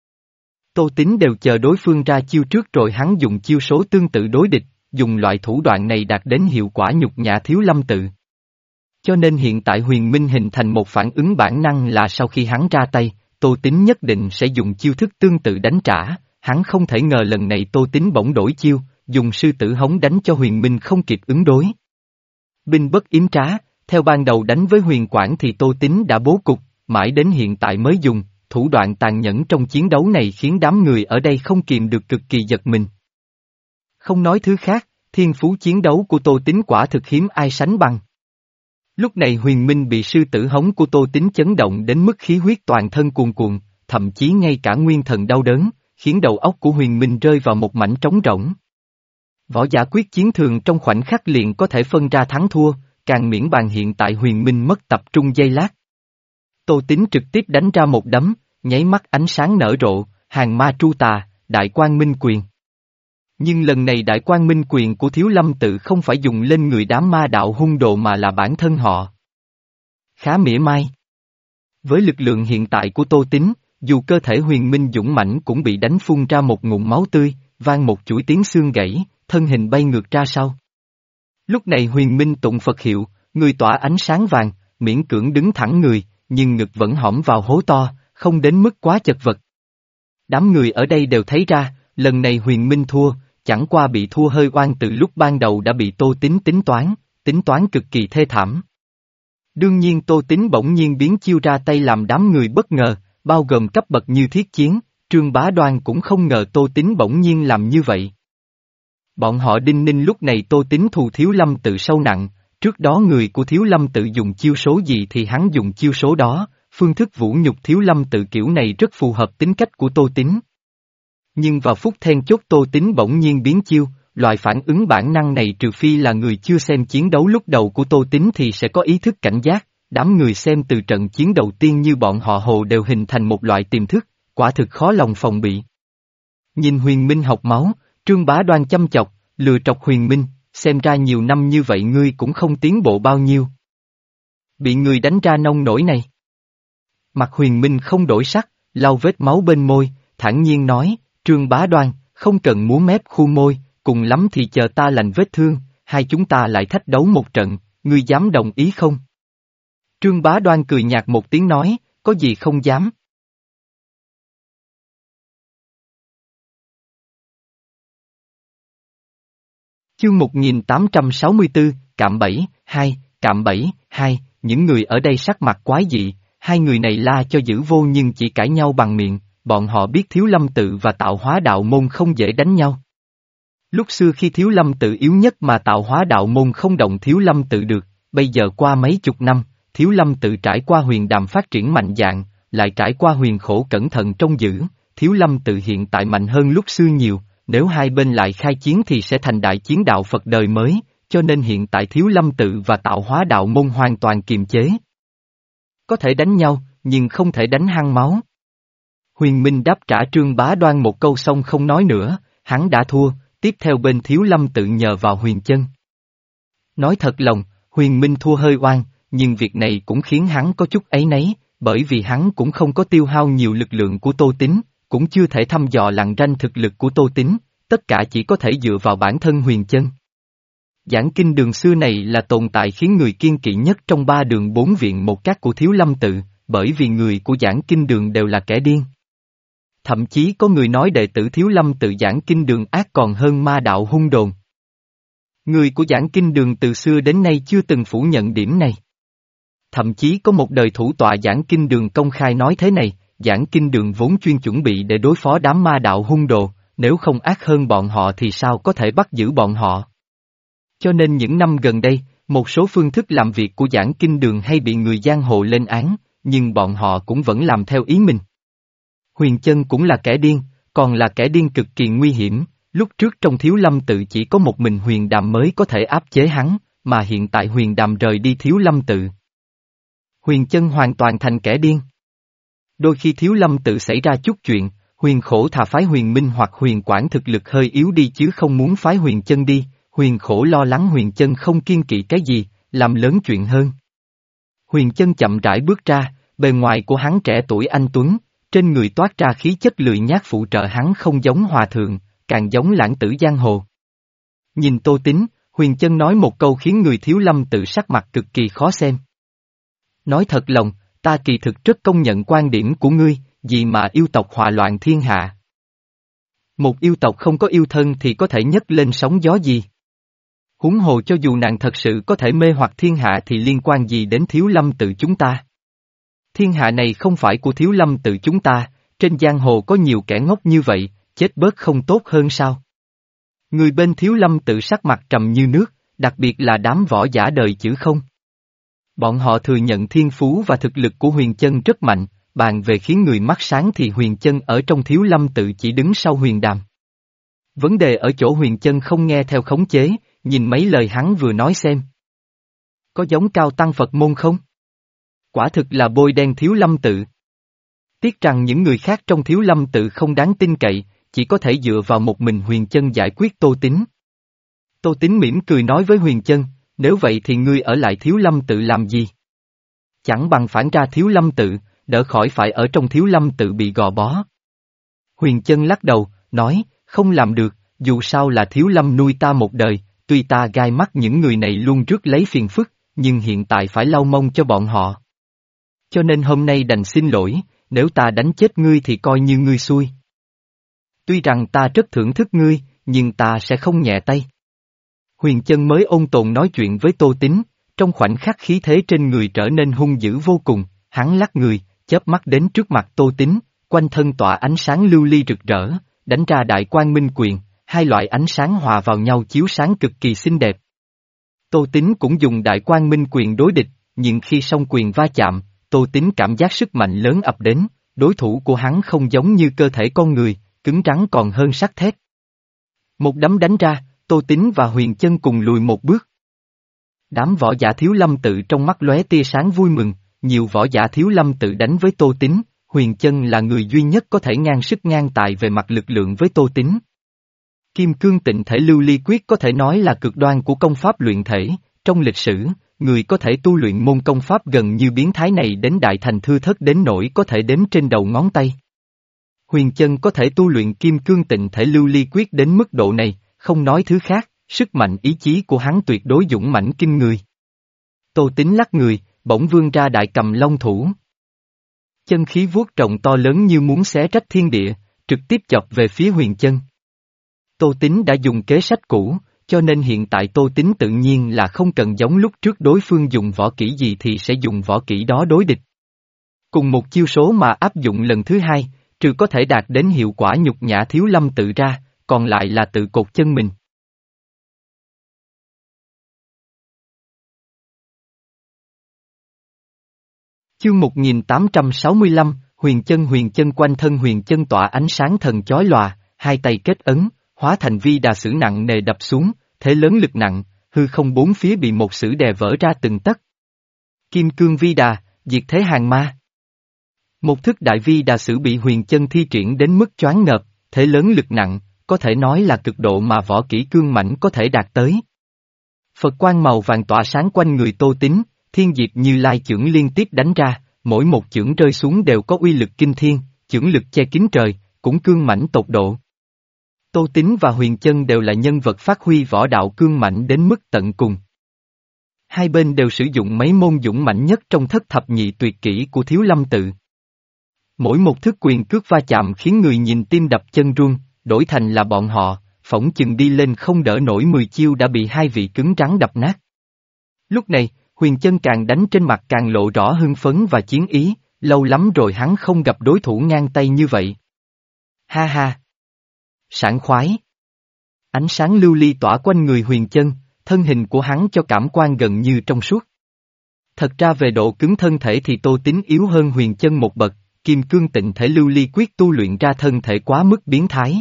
Tô Tín đều chờ đối phương ra chiêu trước rồi hắn dùng chiêu số tương tự đối địch, dùng loại thủ đoạn này đạt đến hiệu quả nhục nhã Thiếu Lâm tự. Cho nên hiện tại Huyền Minh hình thành một phản ứng bản năng là sau khi hắn ra tay, Tô Tín nhất định sẽ dùng chiêu thức tương tự đánh trả, hắn không thể ngờ lần này Tô Tín bỗng đổi chiêu, dùng sư tử hống đánh cho Huyền Minh không kịp ứng đối. Binh bất yếm trá, theo ban đầu đánh với Huyền Quảng thì Tô Tín đã bố cục, mãi đến hiện tại mới dùng, thủ đoạn tàn nhẫn trong chiến đấu này khiến đám người ở đây không kìm được cực kỳ giật mình. Không nói thứ khác, thiên phú chiến đấu của Tô Tín quả thực hiếm ai sánh bằng. Lúc này Huyền Minh bị sư tử hống của Tô Tín chấn động đến mức khí huyết toàn thân cuồn cuộn, thậm chí ngay cả nguyên thần đau đớn, khiến đầu óc của Huyền Minh rơi vào một mảnh trống rỗng. Võ giả quyết chiến thường trong khoảnh khắc liền có thể phân ra thắng thua, càng miễn bàn hiện tại Huyền Minh mất tập trung giây lát. Tô Tín trực tiếp đánh ra một đấm, nháy mắt ánh sáng nở rộ, hàng ma tru tà, đại quang minh quyền. Nhưng lần này đại quang minh quyền của Thiếu Lâm Tự không phải dùng lên người đám ma đạo hung đồ mà là bản thân họ. Khá mỉa mai. Với lực lượng hiện tại của Tô Tín, dù cơ thể Huyền Minh dũng mãnh cũng bị đánh phun ra một ngụm máu tươi, vang một chuỗi tiếng xương gãy, thân hình bay ngược ra sau. Lúc này Huyền Minh tụng Phật hiệu, người tỏa ánh sáng vàng, miễn cưỡng đứng thẳng người, nhưng ngực vẫn hõm vào hố to, không đến mức quá chật vật. Đám người ở đây đều thấy ra, lần này Huyền Minh thua, chẳng qua bị thua hơi oan từ lúc ban đầu đã bị Tô Tín tính toán, tính toán cực kỳ thê thảm. Đương nhiên Tô Tín bỗng nhiên biến chiêu ra tay làm đám người bất ngờ, bao gồm cấp bậc như Thiết Chiến, Trương Bá Đoan cũng không ngờ Tô Tín bỗng nhiên làm như vậy. Bọn họ đinh ninh lúc này Tô Tín thù Thiếu Lâm Tự sâu nặng, trước đó người của Thiếu Lâm Tự dùng chiêu số gì thì hắn dùng chiêu số đó, phương thức vũ nhục Thiếu Lâm Tự kiểu này rất phù hợp tính cách của Tô Tín. Nhưng vào phút then chốt Tô Tín bỗng nhiên biến chiêu, loại phản ứng bản năng này trừ phi là người chưa xem chiến đấu lúc đầu của Tô Tín thì sẽ có ý thức cảnh giác, đám người xem từ trận chiến đầu tiên như bọn họ hồ đều hình thành một loại tiềm thức, quả thực khó lòng phòng bị. Nhìn Huyền Minh học máu, Trương Bá Đoan chăm chọc, lừa trọc Huyền Minh, xem ra nhiều năm như vậy ngươi cũng không tiến bộ bao nhiêu. Bị người đánh ra nông nổi này. Mặt Huyền Minh không đổi sắc, lau vết máu bên môi, thản nhiên nói, Trương Bá Đoan, không cần múa mép khu môi, cùng lắm thì chờ ta lành vết thương, hai chúng ta lại thách đấu một trận, ngươi dám đồng ý không? Trương Bá Đoan cười nhạt một tiếng nói, có gì không dám. Chương một nghìn tám trăm sáu mươi tư, Cạm Bẫy, hai, Cạm Bẫy, hai, những người ở đây sắc mặt quái dị, hai người này la cho dữ vô nhưng chỉ cãi nhau bằng miệng, bọn họ biết Thiếu Lâm Tự và Tạo Hóa Đạo Môn không dễ đánh nhau. Lúc xưa khi Thiếu Lâm Tự yếu nhất mà Tạo Hóa Đạo Môn không động Thiếu Lâm Tự được, bây giờ qua mấy chục năm, Thiếu Lâm Tự trải qua huyền đàm phát triển mạnh dạng, lại trải qua huyền khổ cẩn thận trông giữ, Thiếu Lâm Tự hiện tại mạnh hơn lúc xưa nhiều. Nếu hai bên lại khai chiến thì sẽ thành đại chiến đạo Phật đời mới, cho nên hiện tại Thiếu Lâm Tự và Tạo Hóa Đạo Môn hoàn toàn kiềm chế. Có thể đánh nhau, nhưng không thể đánh hăng máu. Huyền Minh đáp trả Trương Bá Đoan một câu xong không nói nữa, hắn đã thua, tiếp theo bên Thiếu Lâm Tự nhờ vào Huyền Chân. Nói thật lòng, Huyền Minh thua hơi oan, nhưng việc này cũng khiến hắn có chút áy náy, bởi vì hắn cũng không có tiêu hao nhiều lực lượng của Tô Tín. Cũng chưa thể thăm dò lặng ranh thực lực của Tô Tín, tất cả chỉ có thể dựa vào bản thân Huyền Chân. Giảng kinh đường xưa này là tồn tại khiến người kiên kỵ nhất trong ba đường bốn viện một các của Thiếu Lâm Tự, bởi vì người của giảng kinh đường đều là kẻ điên. Thậm chí có người nói đệ tử Thiếu Lâm Tự giảng kinh đường ác còn hơn ma đạo hung đồn. Người của giảng kinh đường từ xưa đến nay chưa từng phủ nhận điểm này. Thậm chí có một đời thủ tọa giảng kinh đường công khai nói thế này. Giảng kinh đường vốn chuyên chuẩn bị để đối phó đám ma đạo hung đồ, nếu không ác hơn bọn họ thì sao có thể bắt giữ bọn họ. Cho nên những năm gần đây, một số phương thức làm việc của giảng kinh đường hay bị người giang hồ lên án, nhưng bọn họ cũng vẫn làm theo ý mình. Huyền Chân cũng là kẻ điên, còn là kẻ điên cực kỳ nguy hiểm, lúc trước trong Thiếu Lâm Tự chỉ có một mình Huyền Đàm mới có thể áp chế hắn, mà hiện tại Huyền Đàm rời đi Thiếu Lâm Tự. Huyền Chân hoàn toàn thành kẻ điên. Đôi khi Thiếu Lâm Tự xảy ra chút chuyện, Huyền Khổ thà phái Huyền Minh hoặc Huyền Quảng thực lực hơi yếu đi chứ không muốn phái Huyền Chân đi, Huyền Khổ lo lắng Huyền Chân không kiên kỵ cái gì, làm lớn chuyện hơn. Huyền Chân chậm rãi bước ra, bề ngoài của hắn trẻ tuổi anh tuấn, trên người toát ra khí chất lười nhác phụ trợ hắn không giống hòa thượng, càng giống lãng tử giang hồ. Nhìn Tô Tín, Huyền Chân nói một câu khiến người Thiếu Lâm Tự sắc mặt cực kỳ khó xem. Nói thật lòng, ta kỳ thực rất công nhận quan điểm của ngươi, gì mà yêu tộc hòa loạn thiên hạ. Một yêu tộc không có yêu thân thì có thể nhấc lên sóng gió gì? Huống hồ cho dù nàng thật sự có thể mê hoặc thiên hạ thì liên quan gì đến Thiếu Lâm Tự chúng ta? Thiên hạ này không phải của Thiếu Lâm tự chúng ta, trên giang hồ có nhiều kẻ ngốc như vậy, chết bớt không tốt hơn sao? Người bên Thiếu Lâm tự sắc mặt trầm như nước, đặc biệt là đám võ giả đời chữ không. Bọn họ thừa nhận thiên phú và thực lực của Huyền Chân rất mạnh, bàn về khiến người mắt sáng thì Huyền Chân ở trong Thiếu Lâm tự chỉ đứng sau Huyền Đàm. Vấn đề ở chỗ Huyền Chân không nghe theo khống chế, nhìn mấy lời hắn vừa nói xem. Có giống Cao Tăng Phật môn không? Quả thực là bôi đen Thiếu Lâm tự. Tiếc rằng những người khác trong Thiếu Lâm tự không đáng tin cậy, chỉ có thể dựa vào một mình Huyền Chân giải quyết Tô Tín. Tô Tín mỉm cười nói với Huyền Chân, nếu vậy thì ngươi ở lại Thiếu Lâm tự làm gì? Chẳng bằng phản ra Thiếu Lâm tự, đỡ khỏi phải ở trong Thiếu Lâm tự bị gò bó. Huyền Chân lắc đầu, nói, không làm được, dù sao là Thiếu Lâm nuôi ta một đời, tuy ta gai mắt những người này luôn rước lấy phiền phức, nhưng hiện tại phải lau mông cho bọn họ. Cho nên hôm nay đành xin lỗi, nếu ta đánh chết ngươi thì coi như ngươi xui. Tuy rằng ta rất thưởng thức ngươi, nhưng ta sẽ không nhẹ tay. Huyền Chân mới ôn tồn nói chuyện với Tô Tín, trong khoảnh khắc khí thế trên người trở nên hung dữ vô cùng, hắn lắc người, chớp mắt đến trước mặt Tô Tín, quanh thân tỏa ánh sáng lưu ly rực rỡ, đánh ra đại quang minh quyền, hai loại ánh sáng hòa vào nhau chiếu sáng cực kỳ xinh đẹp. Tô Tín cũng dùng đại quang minh quyền đối địch, nhưng khi song quyền va chạm, Tô Tín cảm giác sức mạnh lớn ập đến, đối thủ của hắn không giống như cơ thể con người, cứng rắn còn hơn sắt thép. Một đấm đánh ra, Tô Tín và Huyền Chân cùng lùi một bước. Đám võ giả Thiếu Lâm tự trong mắt lóe tia sáng vui mừng, nhiều võ giả Thiếu Lâm tự đánh với Tô Tín, Huyền Chân là người duy nhất có thể ngang sức ngang tài về mặt lực lượng với Tô Tín. Kim Cương Tịnh Thể Lưu Ly Quyết có thể nói là cực đoan của công pháp luyện thể, trong lịch sử, người có thể tu luyện môn công pháp gần như biến thái này đến đại thành thưa thớt đến nỗi có thể đếm trên đầu ngón tay. Huyền Chân có thể tu luyện Kim Cương Tịnh Thể Lưu Ly Quyết đến mức độ này, không nói thứ khác, sức mạnh ý chí của hắn tuyệt đối dũng mãnh kinh người. Tô Tín lắc người, bỗng vươn ra đại cầm long thủ. Chân khí vuốt rộng to lớn như muốn xé rách thiên địa, trực tiếp chọc về phía Huyền Chân. Tô Tín đã dùng kế sách cũ, cho nên hiện tại Tô Tín tự nhiên là không cần giống lúc trước đối phương dùng võ kỹ gì thì sẽ dùng võ kỹ đó đối địch. Cùng một chiêu số mà áp dụng lần thứ hai, trừ có thể đạt đến hiệu quả nhục nhã Thiếu Lâm tự ra, còn lại là tự cột chân mình. Chương một nghìn tám trăm sáu mươi lăm, Huyền Chân Huyền Chân quanh thân Huyền Chân tỏa ánh sáng thần chói lòa, hai tay kết ấn, hóa thành vi đà sử nặng nề đập xuống, thế lớn lực nặng, hư không bốn phía bị một sử đè vỡ ra từng tấc. Kim cương vi đà, diệt thế hàng ma. Một thức đại vi đà sử bị Huyền Chân thi triển đến mức choáng ngợp, thế lớn lực nặng, có thể nói là cực độ mà võ kỹ cương mãnh có thể đạt tới. Phật quang màu vàng tỏa sáng quanh người Tô Tín, thiên diệp như lai chưởng liên tiếp đánh ra, mỗi một chưởng rơi xuống đều có uy lực kinh thiên, chưởng lực che kín trời, cũng cương mãnh tột độ. Tô Tín và Huyền Chân đều là nhân vật phát huy võ đạo cương mãnh đến mức tận cùng. Hai bên đều sử dụng mấy môn dũng mãnh nhất trong thất thập nhị tuyệt kỹ của Thiếu Lâm tự. Mỗi một thức quyền cước va chạm khiến người nhìn tim đập chân run, đổi thành là bọn họ, phỏng chừng đi lên không đỡ nổi mười chiêu đã bị hai vị cứng rắn đập nát. Lúc này, Huyền Chân càng đánh trên mặt càng lộ rõ hưng phấn và chiến ý, lâu lắm rồi hắn không gặp đối thủ ngang tay như vậy. Ha ha! Sảng khoái! Ánh sáng lưu ly tỏa quanh người Huyền Chân, thân hình của hắn cho cảm quan gần như trong suốt. Thật ra về độ cứng thân thể thì Tô Tín yếu hơn Huyền Chân một bậc, Kim Cương Tịnh Thể Lưu Ly Quyết tu luyện ra thân thể quá mức biến thái.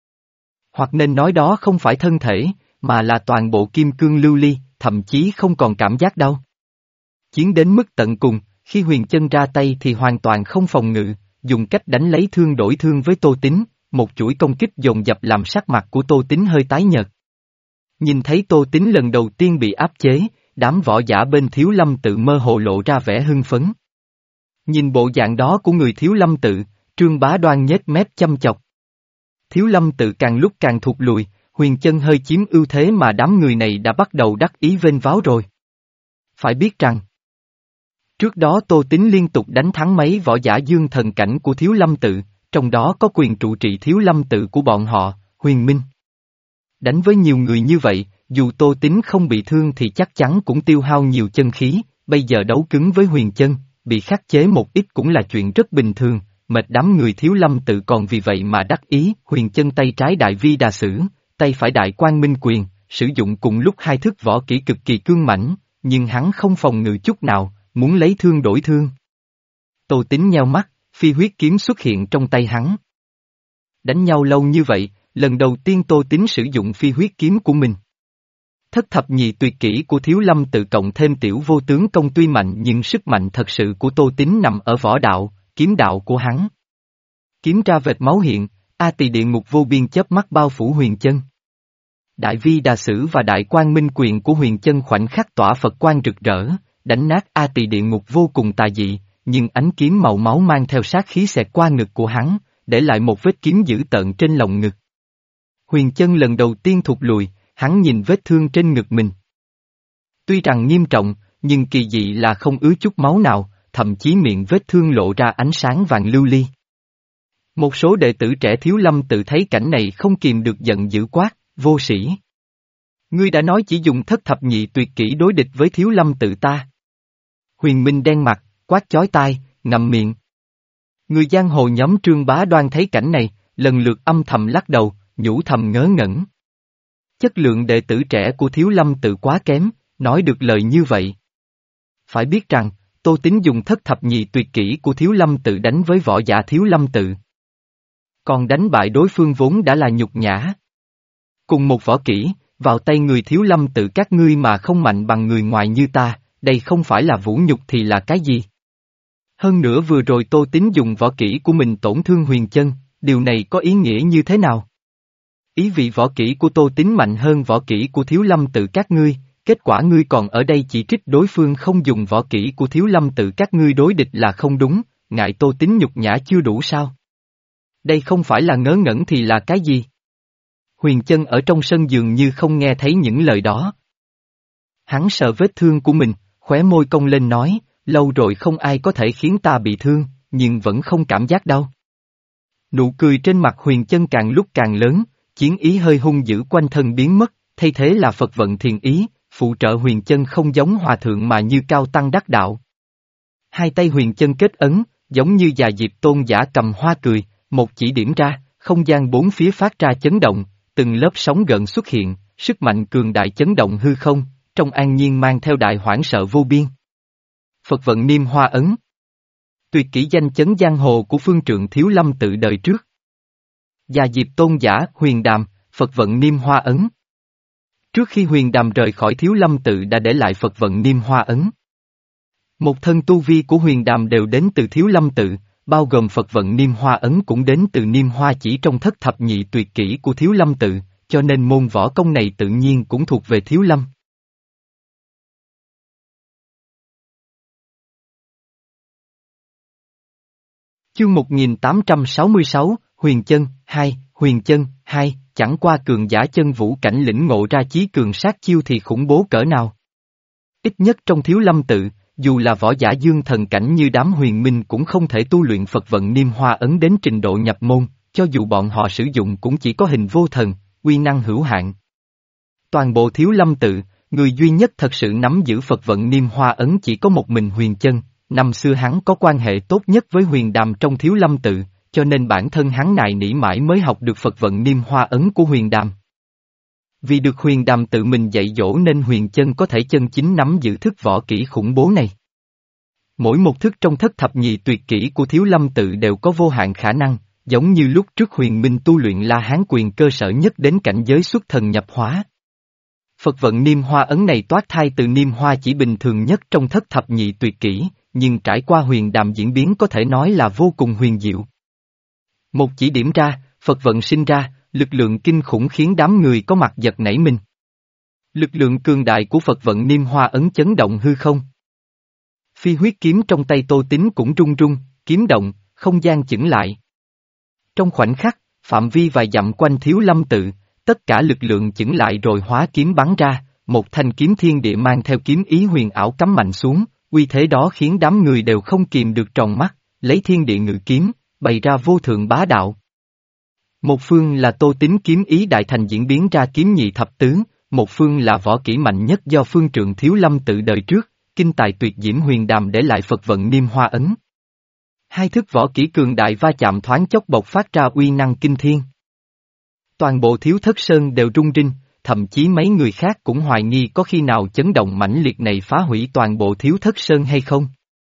Hoặc nên nói đó không phải thân thể, mà là toàn bộ Kim Cương Lưu Ly, thậm chí không còn cảm giác đau. Chiến đến mức tận cùng, khi Huyền Chân ra tay thì hoàn toàn không phòng ngự, dùng cách đánh lấy thương đổi thương với Tô Tín, một chuỗi công kích dồn dập làm sắc mặt của Tô Tín hơi tái nhợt. Nhìn thấy Tô Tín lần đầu tiên bị áp chế, đám võ giả bên Thiếu Lâm tự mơ hồ lộ ra vẻ hưng phấn. Nhìn bộ dạng đó của người Thiếu Lâm tự, Trương Bá Đoan nhếch mép chăm chọc. Thiếu Lâm tự càng lúc càng thụt lùi, Huyền Chân hơi chiếm ưu thế mà đám người này đã bắt đầu đắc ý vênh váo rồi. Phải biết rằng, trước đó Tô Tín liên tục đánh thắng mấy võ giả dương thần cảnh của Thiếu Lâm tự, trong đó có quyền trụ trì Thiếu Lâm tự của bọn họ, Huyền Minh. Đánh với nhiều người như vậy, dù Tô Tín không bị thương thì chắc chắn cũng tiêu hao nhiều chân khí, bây giờ đấu cứng với Huyền Chân, bị khắc chế một ít cũng là chuyện rất bình thường, mệt đám người Thiếu Lâm tự còn vì vậy mà đắc ý. Huyền chân tay trái đại vi đà sử, tay phải đại quang minh quyền, sử dụng cùng lúc hai thức võ kỹ cực kỳ cương mãnh, nhưng hắn không phòng ngự chút nào, muốn lấy thương đổi thương. Tô Tín nheo mắt, phi huyết kiếm xuất hiện trong tay hắn. Đánh nhau lâu như vậy, lần đầu tiên Tô Tín sử dụng phi huyết kiếm của mình. Thất thập nhị tuyệt kỹ của Thiếu Lâm tự cộng thêm tiểu vô tướng công tuy mạnh nhưng sức mạnh thật sự của Tô Tín nằm ở võ đạo, kiếm đạo của hắn. Kiếm ra vệt máu hiện, A Tỳ địa ngục vô biên chớp mắt bao phủ Huyền chân. Đại vi đà sử và đại quang minh quyền của Huyền chân khoảnh khắc tỏa Phật quang rực rỡ, đánh nát A Tỳ địa ngục vô cùng tà dị, nhưng ánh kiếm màu máu mang theo sát khí xẹt qua ngực của hắn, để lại một vết kiếm dữ tợn trên lồng ngực. Huyền chân lần đầu tiên thụt lùi, hắn nhìn vết thương trên ngực mình. Tuy rằng nghiêm trọng, nhưng kỳ dị là không ứa chút máu nào, thậm chí miệng vết thương lộ ra ánh sáng vàng lưu ly. Một số đệ tử trẻ Thiếu Lâm tự thấy cảnh này không kìm được giận dữ quát, vô sĩ. Ngươi đã nói chỉ dùng thất thập nhị tuyệt kỹ đối địch với Thiếu Lâm tự ta. Huyền Minh đen mặt, quát chói tai, ngậm miệng. Người giang hồ nhóm Trương Bá Đoan thấy cảnh này, lần lượt âm thầm lắc đầu, nhủ thầm ngớ ngẩn. Chất lượng đệ tử trẻ của Thiếu Lâm tự quá kém, nói được lời như vậy. Phải biết rằng, Tô Tín dùng thất thập nhị tuyệt kỹ của Thiếu Lâm tự đánh với võ giả Thiếu Lâm tự. Còn đánh bại đối phương vốn đã là nhục nhã. Cùng một võ kỹ, vào tay người Thiếu Lâm tự các ngươi mà không mạnh bằng người ngoài như ta, đây không phải là vũ nhục thì là cái gì? Hơn nữa vừa rồi Tô Tín dùng võ kỹ của mình tổn thương Huyền chân, điều này có ý nghĩa như thế nào? Ý vị võ kỹ của Tô Tín mạnh hơn võ kỹ của Thiếu Lâm tự các ngươi, kết quả ngươi còn ở đây chỉ trích đối phương không dùng võ kỹ của Thiếu Lâm tự các ngươi đối địch là không đúng, ngại Tô Tín nhục nhã chưa đủ sao? Đây không phải là ngớ ngẩn thì là cái gì? Huyền chân ở trong sân dường như không nghe thấy những lời đó. Hắn sợ vết thương của mình, khóe môi cong lên nói, lâu rồi không ai có thể khiến ta bị thương, nhưng vẫn không cảm giác đau. Nụ cười trên mặt Huyền chân càng lúc càng lớn, chiến ý hơi hung dữ quanh thân biến mất, thay thế là Phật vận thiền ý, phụ trợ Huyền chân không giống hòa thượng mà như cao tăng đắc đạo. Hai tay Huyền chân kết ấn, giống như già diệp tôn giả cầm hoa cười, một chỉ điểm ra, không gian bốn phía phát ra chấn động, từng lớp sóng gợn xuất hiện, sức mạnh cường đại chấn động hư không, trong an nhiên mang theo đại hoảng sợ vô biên. Phật vận niêm hoa ấn. Tuyệt kỹ danh chấn giang hồ của phương trượng Thiếu Lâm tự đời trước. Già diệp tôn giả, Huyền Đàm, Phật vận niêm hoa ấn. Trước khi Huyền Đàm rời khỏi Thiếu Lâm tự đã để lại Phật vận niêm hoa ấn. Một thân tu vi của Huyền Đàm đều đến từ Thiếu Lâm tự, bao gồm Phật vận niêm hoa ấn cũng đến từ niêm hoa chỉ trong thất thập nhị tuyệt kỹ của Thiếu Lâm tự, cho nên môn võ công này tự nhiên cũng thuộc về Thiếu Lâm. Chương một nghìn tám trăm sáu mươi sáu, Huyền chân, hai, Huyền chân, hai, chẳng qua cường giả chân vũ cảnh lĩnh ngộ ra chí cường sát chiêu thì khủng bố cỡ nào. Ít nhất trong Thiếu Lâm tự, dù là võ giả dương thần cảnh như đám huyền minh cũng không thể tu luyện Phật vận niêm hoa ấn đến trình độ nhập môn, cho dù bọn họ sử dụng cũng chỉ có hình vô thần, uy năng hữu hạn. Toàn bộ Thiếu Lâm tự, người duy nhất thật sự nắm giữ Phật vận niêm hoa ấn chỉ có một mình Huyền chân, năm xưa hắn có quan hệ tốt nhất với Huyền Đàm trong Thiếu Lâm tự, cho nên bản thân hắn nài nỉ mãi mới học được Phật vận niêm hoa ấn của Huyền Đàm. Vì được Huyền Đàm tự mình dạy dỗ nên Huyền chân có thể chân chính nắm giữ thức võ kỹ khủng bố này. Mỗi một thức trong thất thập nhị tuyệt kỹ của Thiếu Lâm tự đều có vô hạn khả năng, giống như lúc trước Huyền Minh tu luyện La Hán quyền cơ sở nhất đến cảnh giới xuất thần nhập hóa. Phật vận niêm hoa ấn này toát thai từ niêm hoa chỉ bình thường nhất trong thất thập nhị tuyệt kỹ, nhưng trải qua Huyền Đàm diễn biến có thể nói là vô cùng huyền diệu. Một chỉ điểm ra, Phật vận sinh ra, lực lượng kinh khủng khiến đám người có mặt giật nảy mình. Lực lượng cường đại của Phật vận niêm hoa ấn chấn động hư không. Phi huyết kiếm trong tay Tô Tín cũng rung rung, kiếm động, không gian chững lại. Trong khoảnh khắc, phạm vi vài dặm quanh Thiếu Lâm tự, tất cả lực lượng chững lại rồi hóa kiếm bắn ra, một thanh kiếm thiên địa mang theo kiếm ý huyền ảo cắm mạnh xuống, uy thế đó khiến đám người đều không kìm được tròn mắt, lấy thiên địa ngự kiếm, bày ra vô thượng bá đạo. Một phương là Tô Tín kiếm ý đại thành diễn biến ra kiếm nhị thập tứ, một phương là võ kỹ mạnh nhất do phương trượng Thiếu Lâm tự đời trước, kinh tài tuyệt diễm huyền đàm để lại Phật vận niêm hoa ấn. Hai thức võ kỹ cường đại va chạm thoáng chốc bộc phát ra uy năng kinh thiên. Toàn bộ Thiếu Thất Sơn đều rung rinh, thậm chí mấy người khác cũng hoài nghi có khi nào chấn động mãnh liệt này phá hủy toàn bộ Thiếu Thất Sơn hay không.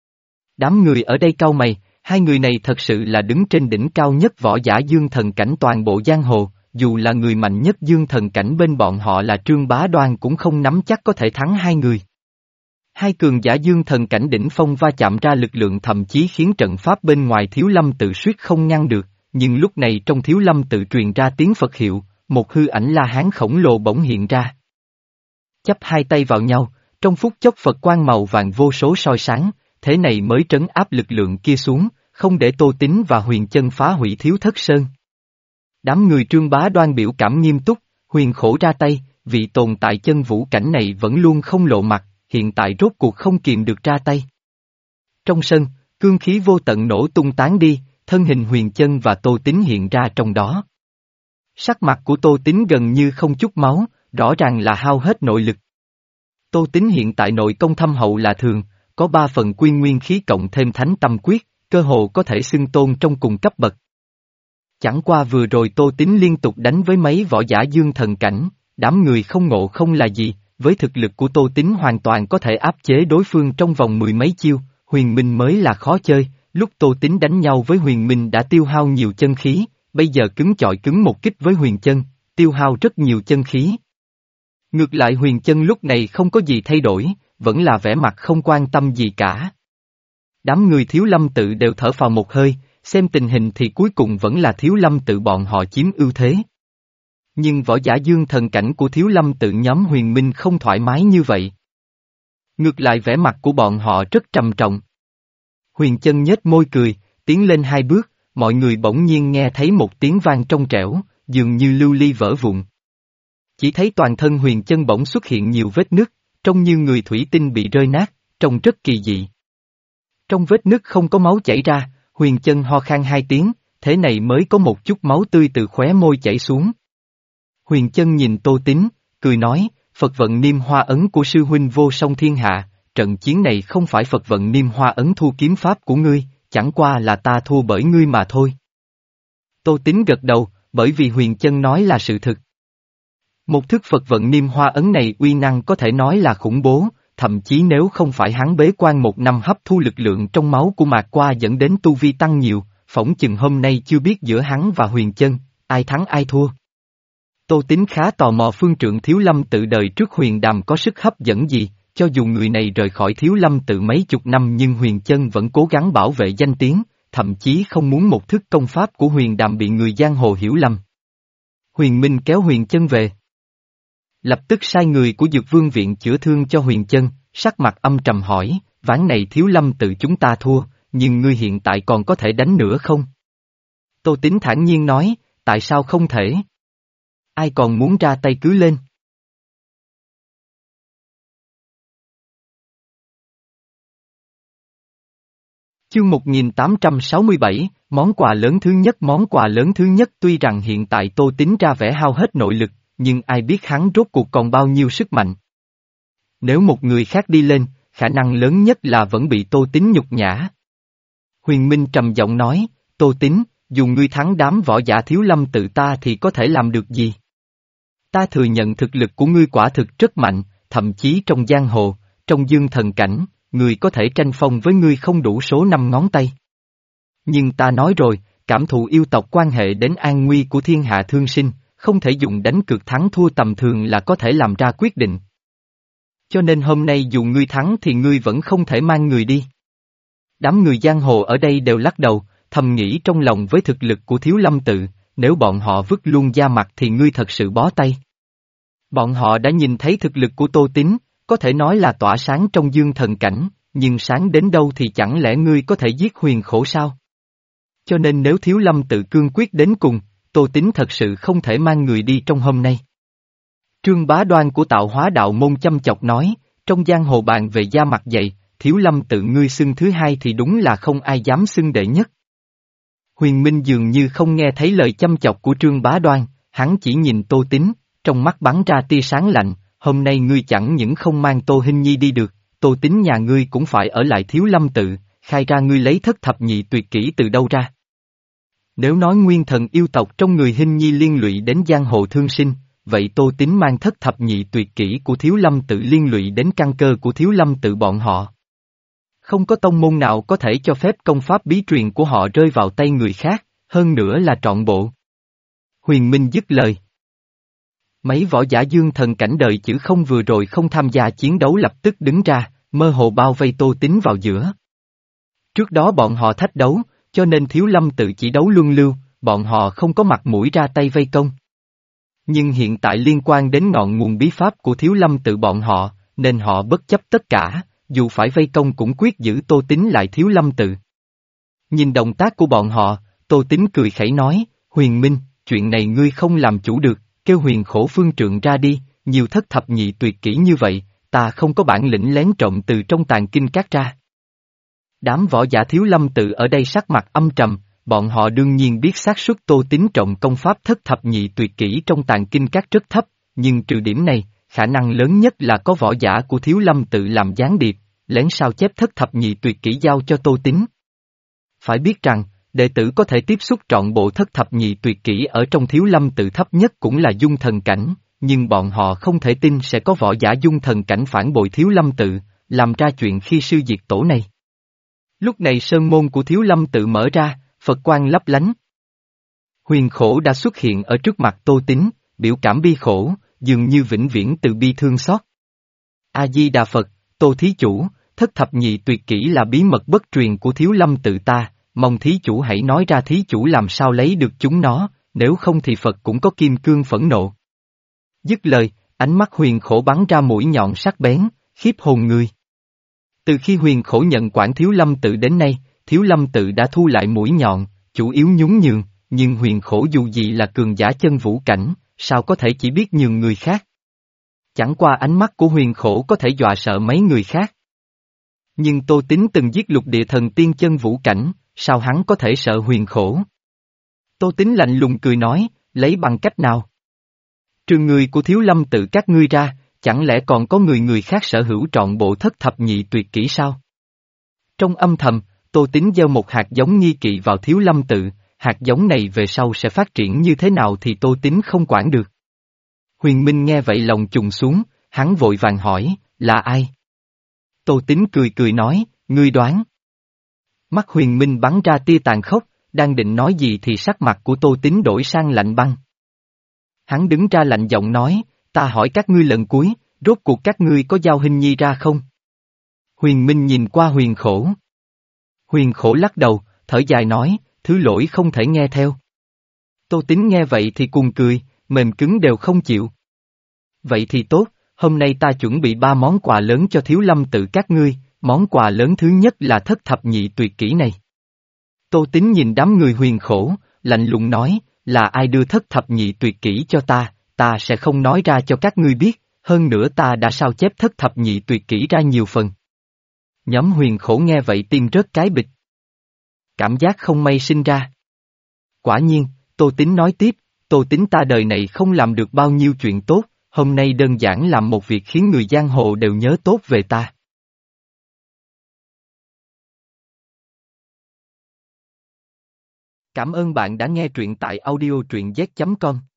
Đám người ở đây cau mày, hai người này thật sự là đứng trên đỉnh cao nhất võ giả dương thần cảnh toàn bộ giang hồ, dù là người mạnh nhất dương thần cảnh bên bọn họ là Trương Bá Đoan cũng không nắm chắc có thể thắng hai người. Hai cường giả dương thần cảnh đỉnh phong va chạm ra lực lượng thậm chí khiến trận pháp bên ngoài Thiếu Lâm tự suýt không ngăn được, nhưng lúc này trong Thiếu Lâm tự truyền ra tiếng Phật hiệu, một hư ảnh La Hán khổng lồ bỗng hiện ra. Chắp hai tay vào nhau, trong phút chốc Phật quang màu vàng vô số soi sáng, thế này mới trấn áp lực lượng kia xuống, không để Tô Tín và Huyền Chân phá hủy Thiếu Thất Sơn. Đám người Trương Bá Đoan biểu cảm nghiêm túc, Huyền Khổ ra tay, vị tồn tại chân vũ cảnh này vẫn luôn không lộ mặt, hiện tại rốt cuộc không kìm được ra tay. Trong sân, cương khí vô tận nổ tung tán đi, thân hình Huyền Chân và Tô Tín hiện ra trong đó. Sắc mặt của Tô Tín gần như không chút máu, rõ ràng là hao hết nội lực. Tô Tín hiện tại nội công thâm hậu là thường, có ba phần quy nguyên khí cộng thêm thánh tâm quyết, cơ hồ có thể xưng tôn trong cùng cấp bậc. Chẳng qua vừa rồi Tô Tín liên tục đánh với mấy võ giả dương thần cảnh, đám người không ngộ không là gì, với thực lực của Tô Tín hoàn toàn có thể áp chế đối phương trong vòng mười mấy chiêu, Huyền Minh mới là khó chơi, lúc Tô Tín đánh nhau với Huyền Minh đã tiêu hao nhiều chân khí, bây giờ cứng chọi cứng một kích với Huyền Chân, tiêu hao rất nhiều chân khí. Ngược lại Huyền Chân lúc này không có gì thay đổi, vẫn là vẻ mặt không quan tâm gì cả. Đám người Thiếu Lâm tự đều thở phào một hơi, xem tình hình thì cuối cùng vẫn là Thiếu Lâm tự bọn họ chiếm ưu thế. Nhưng võ giả dương thần cảnh của Thiếu Lâm tự nhóm Huyền Minh không thoải mái như vậy. Ngược lại vẻ mặt của bọn họ rất trầm trọng. Huyền Chân nhếch môi cười, tiến lên hai bước, mọi người bỗng nhiên nghe thấy một tiếng vang trong trẻo, dường như lưu ly vỡ vụn. Chỉ thấy toàn thân Huyền Chân bỗng xuất hiện nhiều vết nứt, trông như người thủy tinh bị rơi nát, trông rất kỳ dị. Trong vết nứt không có máu chảy ra, Huyền Chân ho khan hai tiếng, thế này mới có một chút máu tươi từ khóe môi chảy xuống. Huyền Chân nhìn Tô Tín, cười nói, Phật vận niêm hoa ấn của sư huynh vô song thiên hạ, trận chiến này không phải Phật vận niêm hoa ấn thua kiếm pháp của ngươi, chẳng qua là ta thua bởi ngươi mà thôi. Tô Tín gật đầu, bởi vì Huyền Chân nói là sự thực. Một thức Phật vận niêm hoa ấn này uy năng có thể nói là khủng bố, thậm chí nếu không phải hắn bế quan một năm hấp thu lực lượng trong máu của Mạc Qua dẫn đến tu vi tăng nhiều, phỏng chừng hôm nay chưa biết giữa hắn và Huyền Chân, ai thắng ai thua. Tô Tín khá tò mò phương trượng Thiếu Lâm tự đời trước Huyền Đàm có sức hấp dẫn gì, cho dù người này rời khỏi Thiếu Lâm tự mấy chục năm nhưng Huyền Chân vẫn cố gắng bảo vệ danh tiếng, thậm chí không muốn một thức công pháp của Huyền Đàm bị người giang hồ hiểu lầm. Huyền Minh kéo Huyền Chân về. Lập tức sai người của Dược Vương viện chữa thương cho Huyền Chân, sắc mặt âm trầm hỏi, ván này Thiếu Lâm tự chúng ta thua, nhưng ngươi hiện tại còn có thể đánh nữa không? Tô Tín thản nhiên nói, tại sao không thể? Ai còn muốn ra tay cứ lên. Chương một nghìn tám trăm sáu mươi bảy, món quà lớn thứ nhất Món quà lớn thứ nhất tuy rằng hiện tại Tô Tín ra vẻ hao hết nội lực, nhưng ai biết hắn rốt cuộc còn bao nhiêu sức mạnh. Nếu một người khác đi lên, khả năng lớn nhất là vẫn bị Tô Tín nhục nhã. Huyền Minh trầm giọng nói, Tô Tín, dù ngươi thắng đám võ giả Thiếu Lâm tự ta thì có thể làm được gì? Ta thừa nhận thực lực của ngươi quả thực rất mạnh, thậm chí trong giang hồ, trong dương thần cảnh, người có thể tranh phong với ngươi không đủ số năm ngón tay. Nhưng ta nói rồi, cảm thụ yêu tộc quan hệ đến an nguy của thiên hạ thương sinh, không thể dùng đánh cược thắng thua tầm thường là có thể làm ra quyết định. Cho nên hôm nay dù ngươi thắng thì ngươi vẫn không thể mang người đi. Đám người giang hồ ở đây đều lắc đầu, thầm nghĩ trong lòng với thực lực của Thiếu Lâm tự, nếu bọn họ vứt luôn da mặt thì ngươi thật sự bó tay. Bọn họ đã nhìn thấy thực lực của Tô Tín, có thể nói là tỏa sáng trong dương thần cảnh, nhưng sáng đến đâu thì chẳng lẽ ngươi có thể giết Huyền Khổ sao? Cho nên nếu Thiếu Lâm tự cương quyết đến cùng, Tô Tín thật sự không thể mang người đi trong hôm nay. Trương Bá Đoan của Tạo Hóa Đạo Môn chăm chọc nói, trong giang hồ bàn về da mặt dày, Thiếu Lâm tự ngươi xưng thứ hai thì đúng là không ai dám xưng đệ nhất. Huyền Minh dường như không nghe thấy lời chăm chọc của Trương Bá Đoan, hắn chỉ nhìn Tô Tín, trong mắt bắn ra tia sáng lạnh, hôm nay ngươi chẳng những không mang Tô Hinh Nhi đi được, Tô Tín nhà ngươi cũng phải ở lại Thiếu Lâm tự, khai ra ngươi lấy thất thập nhị tuyệt kỹ từ đâu ra. Nếu nói nguyên thần yêu tộc trong người Hinh Nhi liên lụy đến giang hồ thương sinh, vậy Tô Tín mang thất thập nhị tuyệt kỹ của Thiếu Lâm tự liên lụy đến căn cơ của Thiếu Lâm tự bọn họ. Không có tông môn nào có thể cho phép công pháp bí truyền của họ rơi vào tay người khác, hơn nữa là trọn bộ. Huyền Minh dứt lời. Mấy võ giả dương thần cảnh đời chữ không vừa rồi không tham gia chiến đấu lập tức đứng ra, mơ hồ bao vây Tô Tín vào giữa. Trước đó bọn họ thách đấu, cho nên Thiếu Lâm tự chỉ đấu luân lưu, bọn họ không có mặt mũi ra tay vây công. Nhưng hiện tại liên quan đến ngọn nguồn bí pháp của Thiếu Lâm tự bọn họ, nên họ bất chấp tất cả, dù phải vây công cũng quyết giữ Tô Tín lại Thiếu Lâm tự. Nhìn động tác của bọn họ, Tô Tín cười khẩy nói, Huyền Minh, chuyện này ngươi không làm chủ được, kêu Huyền Khổ phương trượng ra đi, nhiều thất thập nhị tuyệt kỹ như vậy, ta không có bản lĩnh lén trộm từ trong tàng kinh các ra. Đám võ giả Thiếu Lâm tự ở đây sắc mặt âm trầm, bọn họ đương nhiên biết xác suất Tô Tín trộm công pháp thất thập nhị tuyệt kỹ trong tàng kinh các rất thấp, nhưng trừ điểm này, khả năng lớn nhất là có võ giả của Thiếu Lâm tự làm gián điệp, lén sao chép thất thập nhị tuyệt kỹ giao cho Tô Tín. Phải biết rằng, đệ tử có thể tiếp xúc trọn bộ thất thập nhị tuyệt kỹ ở trong Thiếu Lâm tự thấp nhất cũng là dung thần cảnh, nhưng bọn họ không thể tin sẽ có võ giả dung thần cảnh phản bội Thiếu Lâm tự, làm ra chuyện khi sư diệt tổ này. Lúc này sơn môn của Thiếu Lâm tự mở ra, Phật quang lấp lánh. Huyền Khổ đã xuất hiện ở trước mặt Tô Tín, biểu cảm bi khổ, dường như vĩnh viễn từ bi thương xót. A-di-đà Phật, Tô thí chủ, thất thập nhị tuyệt kỹ là bí mật bất truyền của Thiếu Lâm tự ta, mong thí chủ hãy nói ra thí chủ làm sao lấy được chúng nó, nếu không thì Phật cũng có kim cương phẫn nộ. Dứt lời, ánh mắt Huyền Khổ bắn ra mũi nhọn sắc bén, khiếp hồn người. Từ khi Huyền Khổ nhận quản Thiếu Lâm tự đến nay, Thiếu Lâm tự đã thu lại mũi nhọn, chủ yếu nhún nhường, nhưng Huyền Khổ dù gì là cường giả chân vũ cảnh, sao có thể chỉ biết nhường người khác. Chẳng qua ánh mắt của Huyền Khổ có thể dọa sợ mấy người khác. Nhưng Tô Tín từng giết lục địa thần tiên chân vũ cảnh, sao hắn có thể sợ Huyền Khổ? Tô Tín lạnh lùng cười nói, lấy bằng cách nào? Trừ người của Thiếu Lâm tự các ngươi ra, chẳng lẽ còn có người người khác sở hữu trọn bộ thất thập nhị tuyệt kỹ sao? Trong âm thầm, Tô Tín gieo một hạt giống nghi kỵ vào Thiếu Lâm tự, hạt giống này về sau sẽ phát triển như thế nào thì Tô Tín không quản được. Huyền Minh nghe vậy lòng trùng xuống, hắn vội vàng hỏi, là ai? Tô Tín cười cười nói, ngươi đoán. Mắt Huyền Minh bắn ra tia tàn khốc, đang định nói gì thì sắc mặt của Tô Tín đổi sang lạnh băng. Hắn đứng ra lạnh giọng nói, ta hỏi các ngươi lần cuối, rốt cuộc các ngươi có giao Hinh Nhi ra không? Huyền Minh nhìn qua Huyền Khổ. Huyền Khổ lắc đầu, thở dài nói, thứ lỗi không thể nghe theo. Tô Tín nghe vậy thì cuồng cười, mềm cứng đều không chịu. Vậy thì tốt, hôm nay ta chuẩn bị ba món quà lớn cho Thiếu Lâm tự các ngươi, món quà lớn thứ nhất là thất thập nhị tuyệt kỹ này. Tô Tín nhìn đám người Huyền Khổ, lạnh lùng nói, là ai đưa thất thập nhị tuyệt kỹ cho ta, ta sẽ không nói ra cho các ngươi biết, hơn nữa ta đã sao chép thất thập nhị tuyệt kỹ ra nhiều phần. Nhóm Huyền Khổ nghe vậy tim rớt cái bịch. Cảm giác không may sinh ra. Quả nhiên, Tô Tín nói tiếp, Tô Tín ta đời này không làm được bao nhiêu chuyện tốt, hôm nay đơn giản làm một việc khiến người giang hồ đều nhớ tốt về ta. Cảm ơn bạn đã nghe truyện tại audio truyện z chấm com.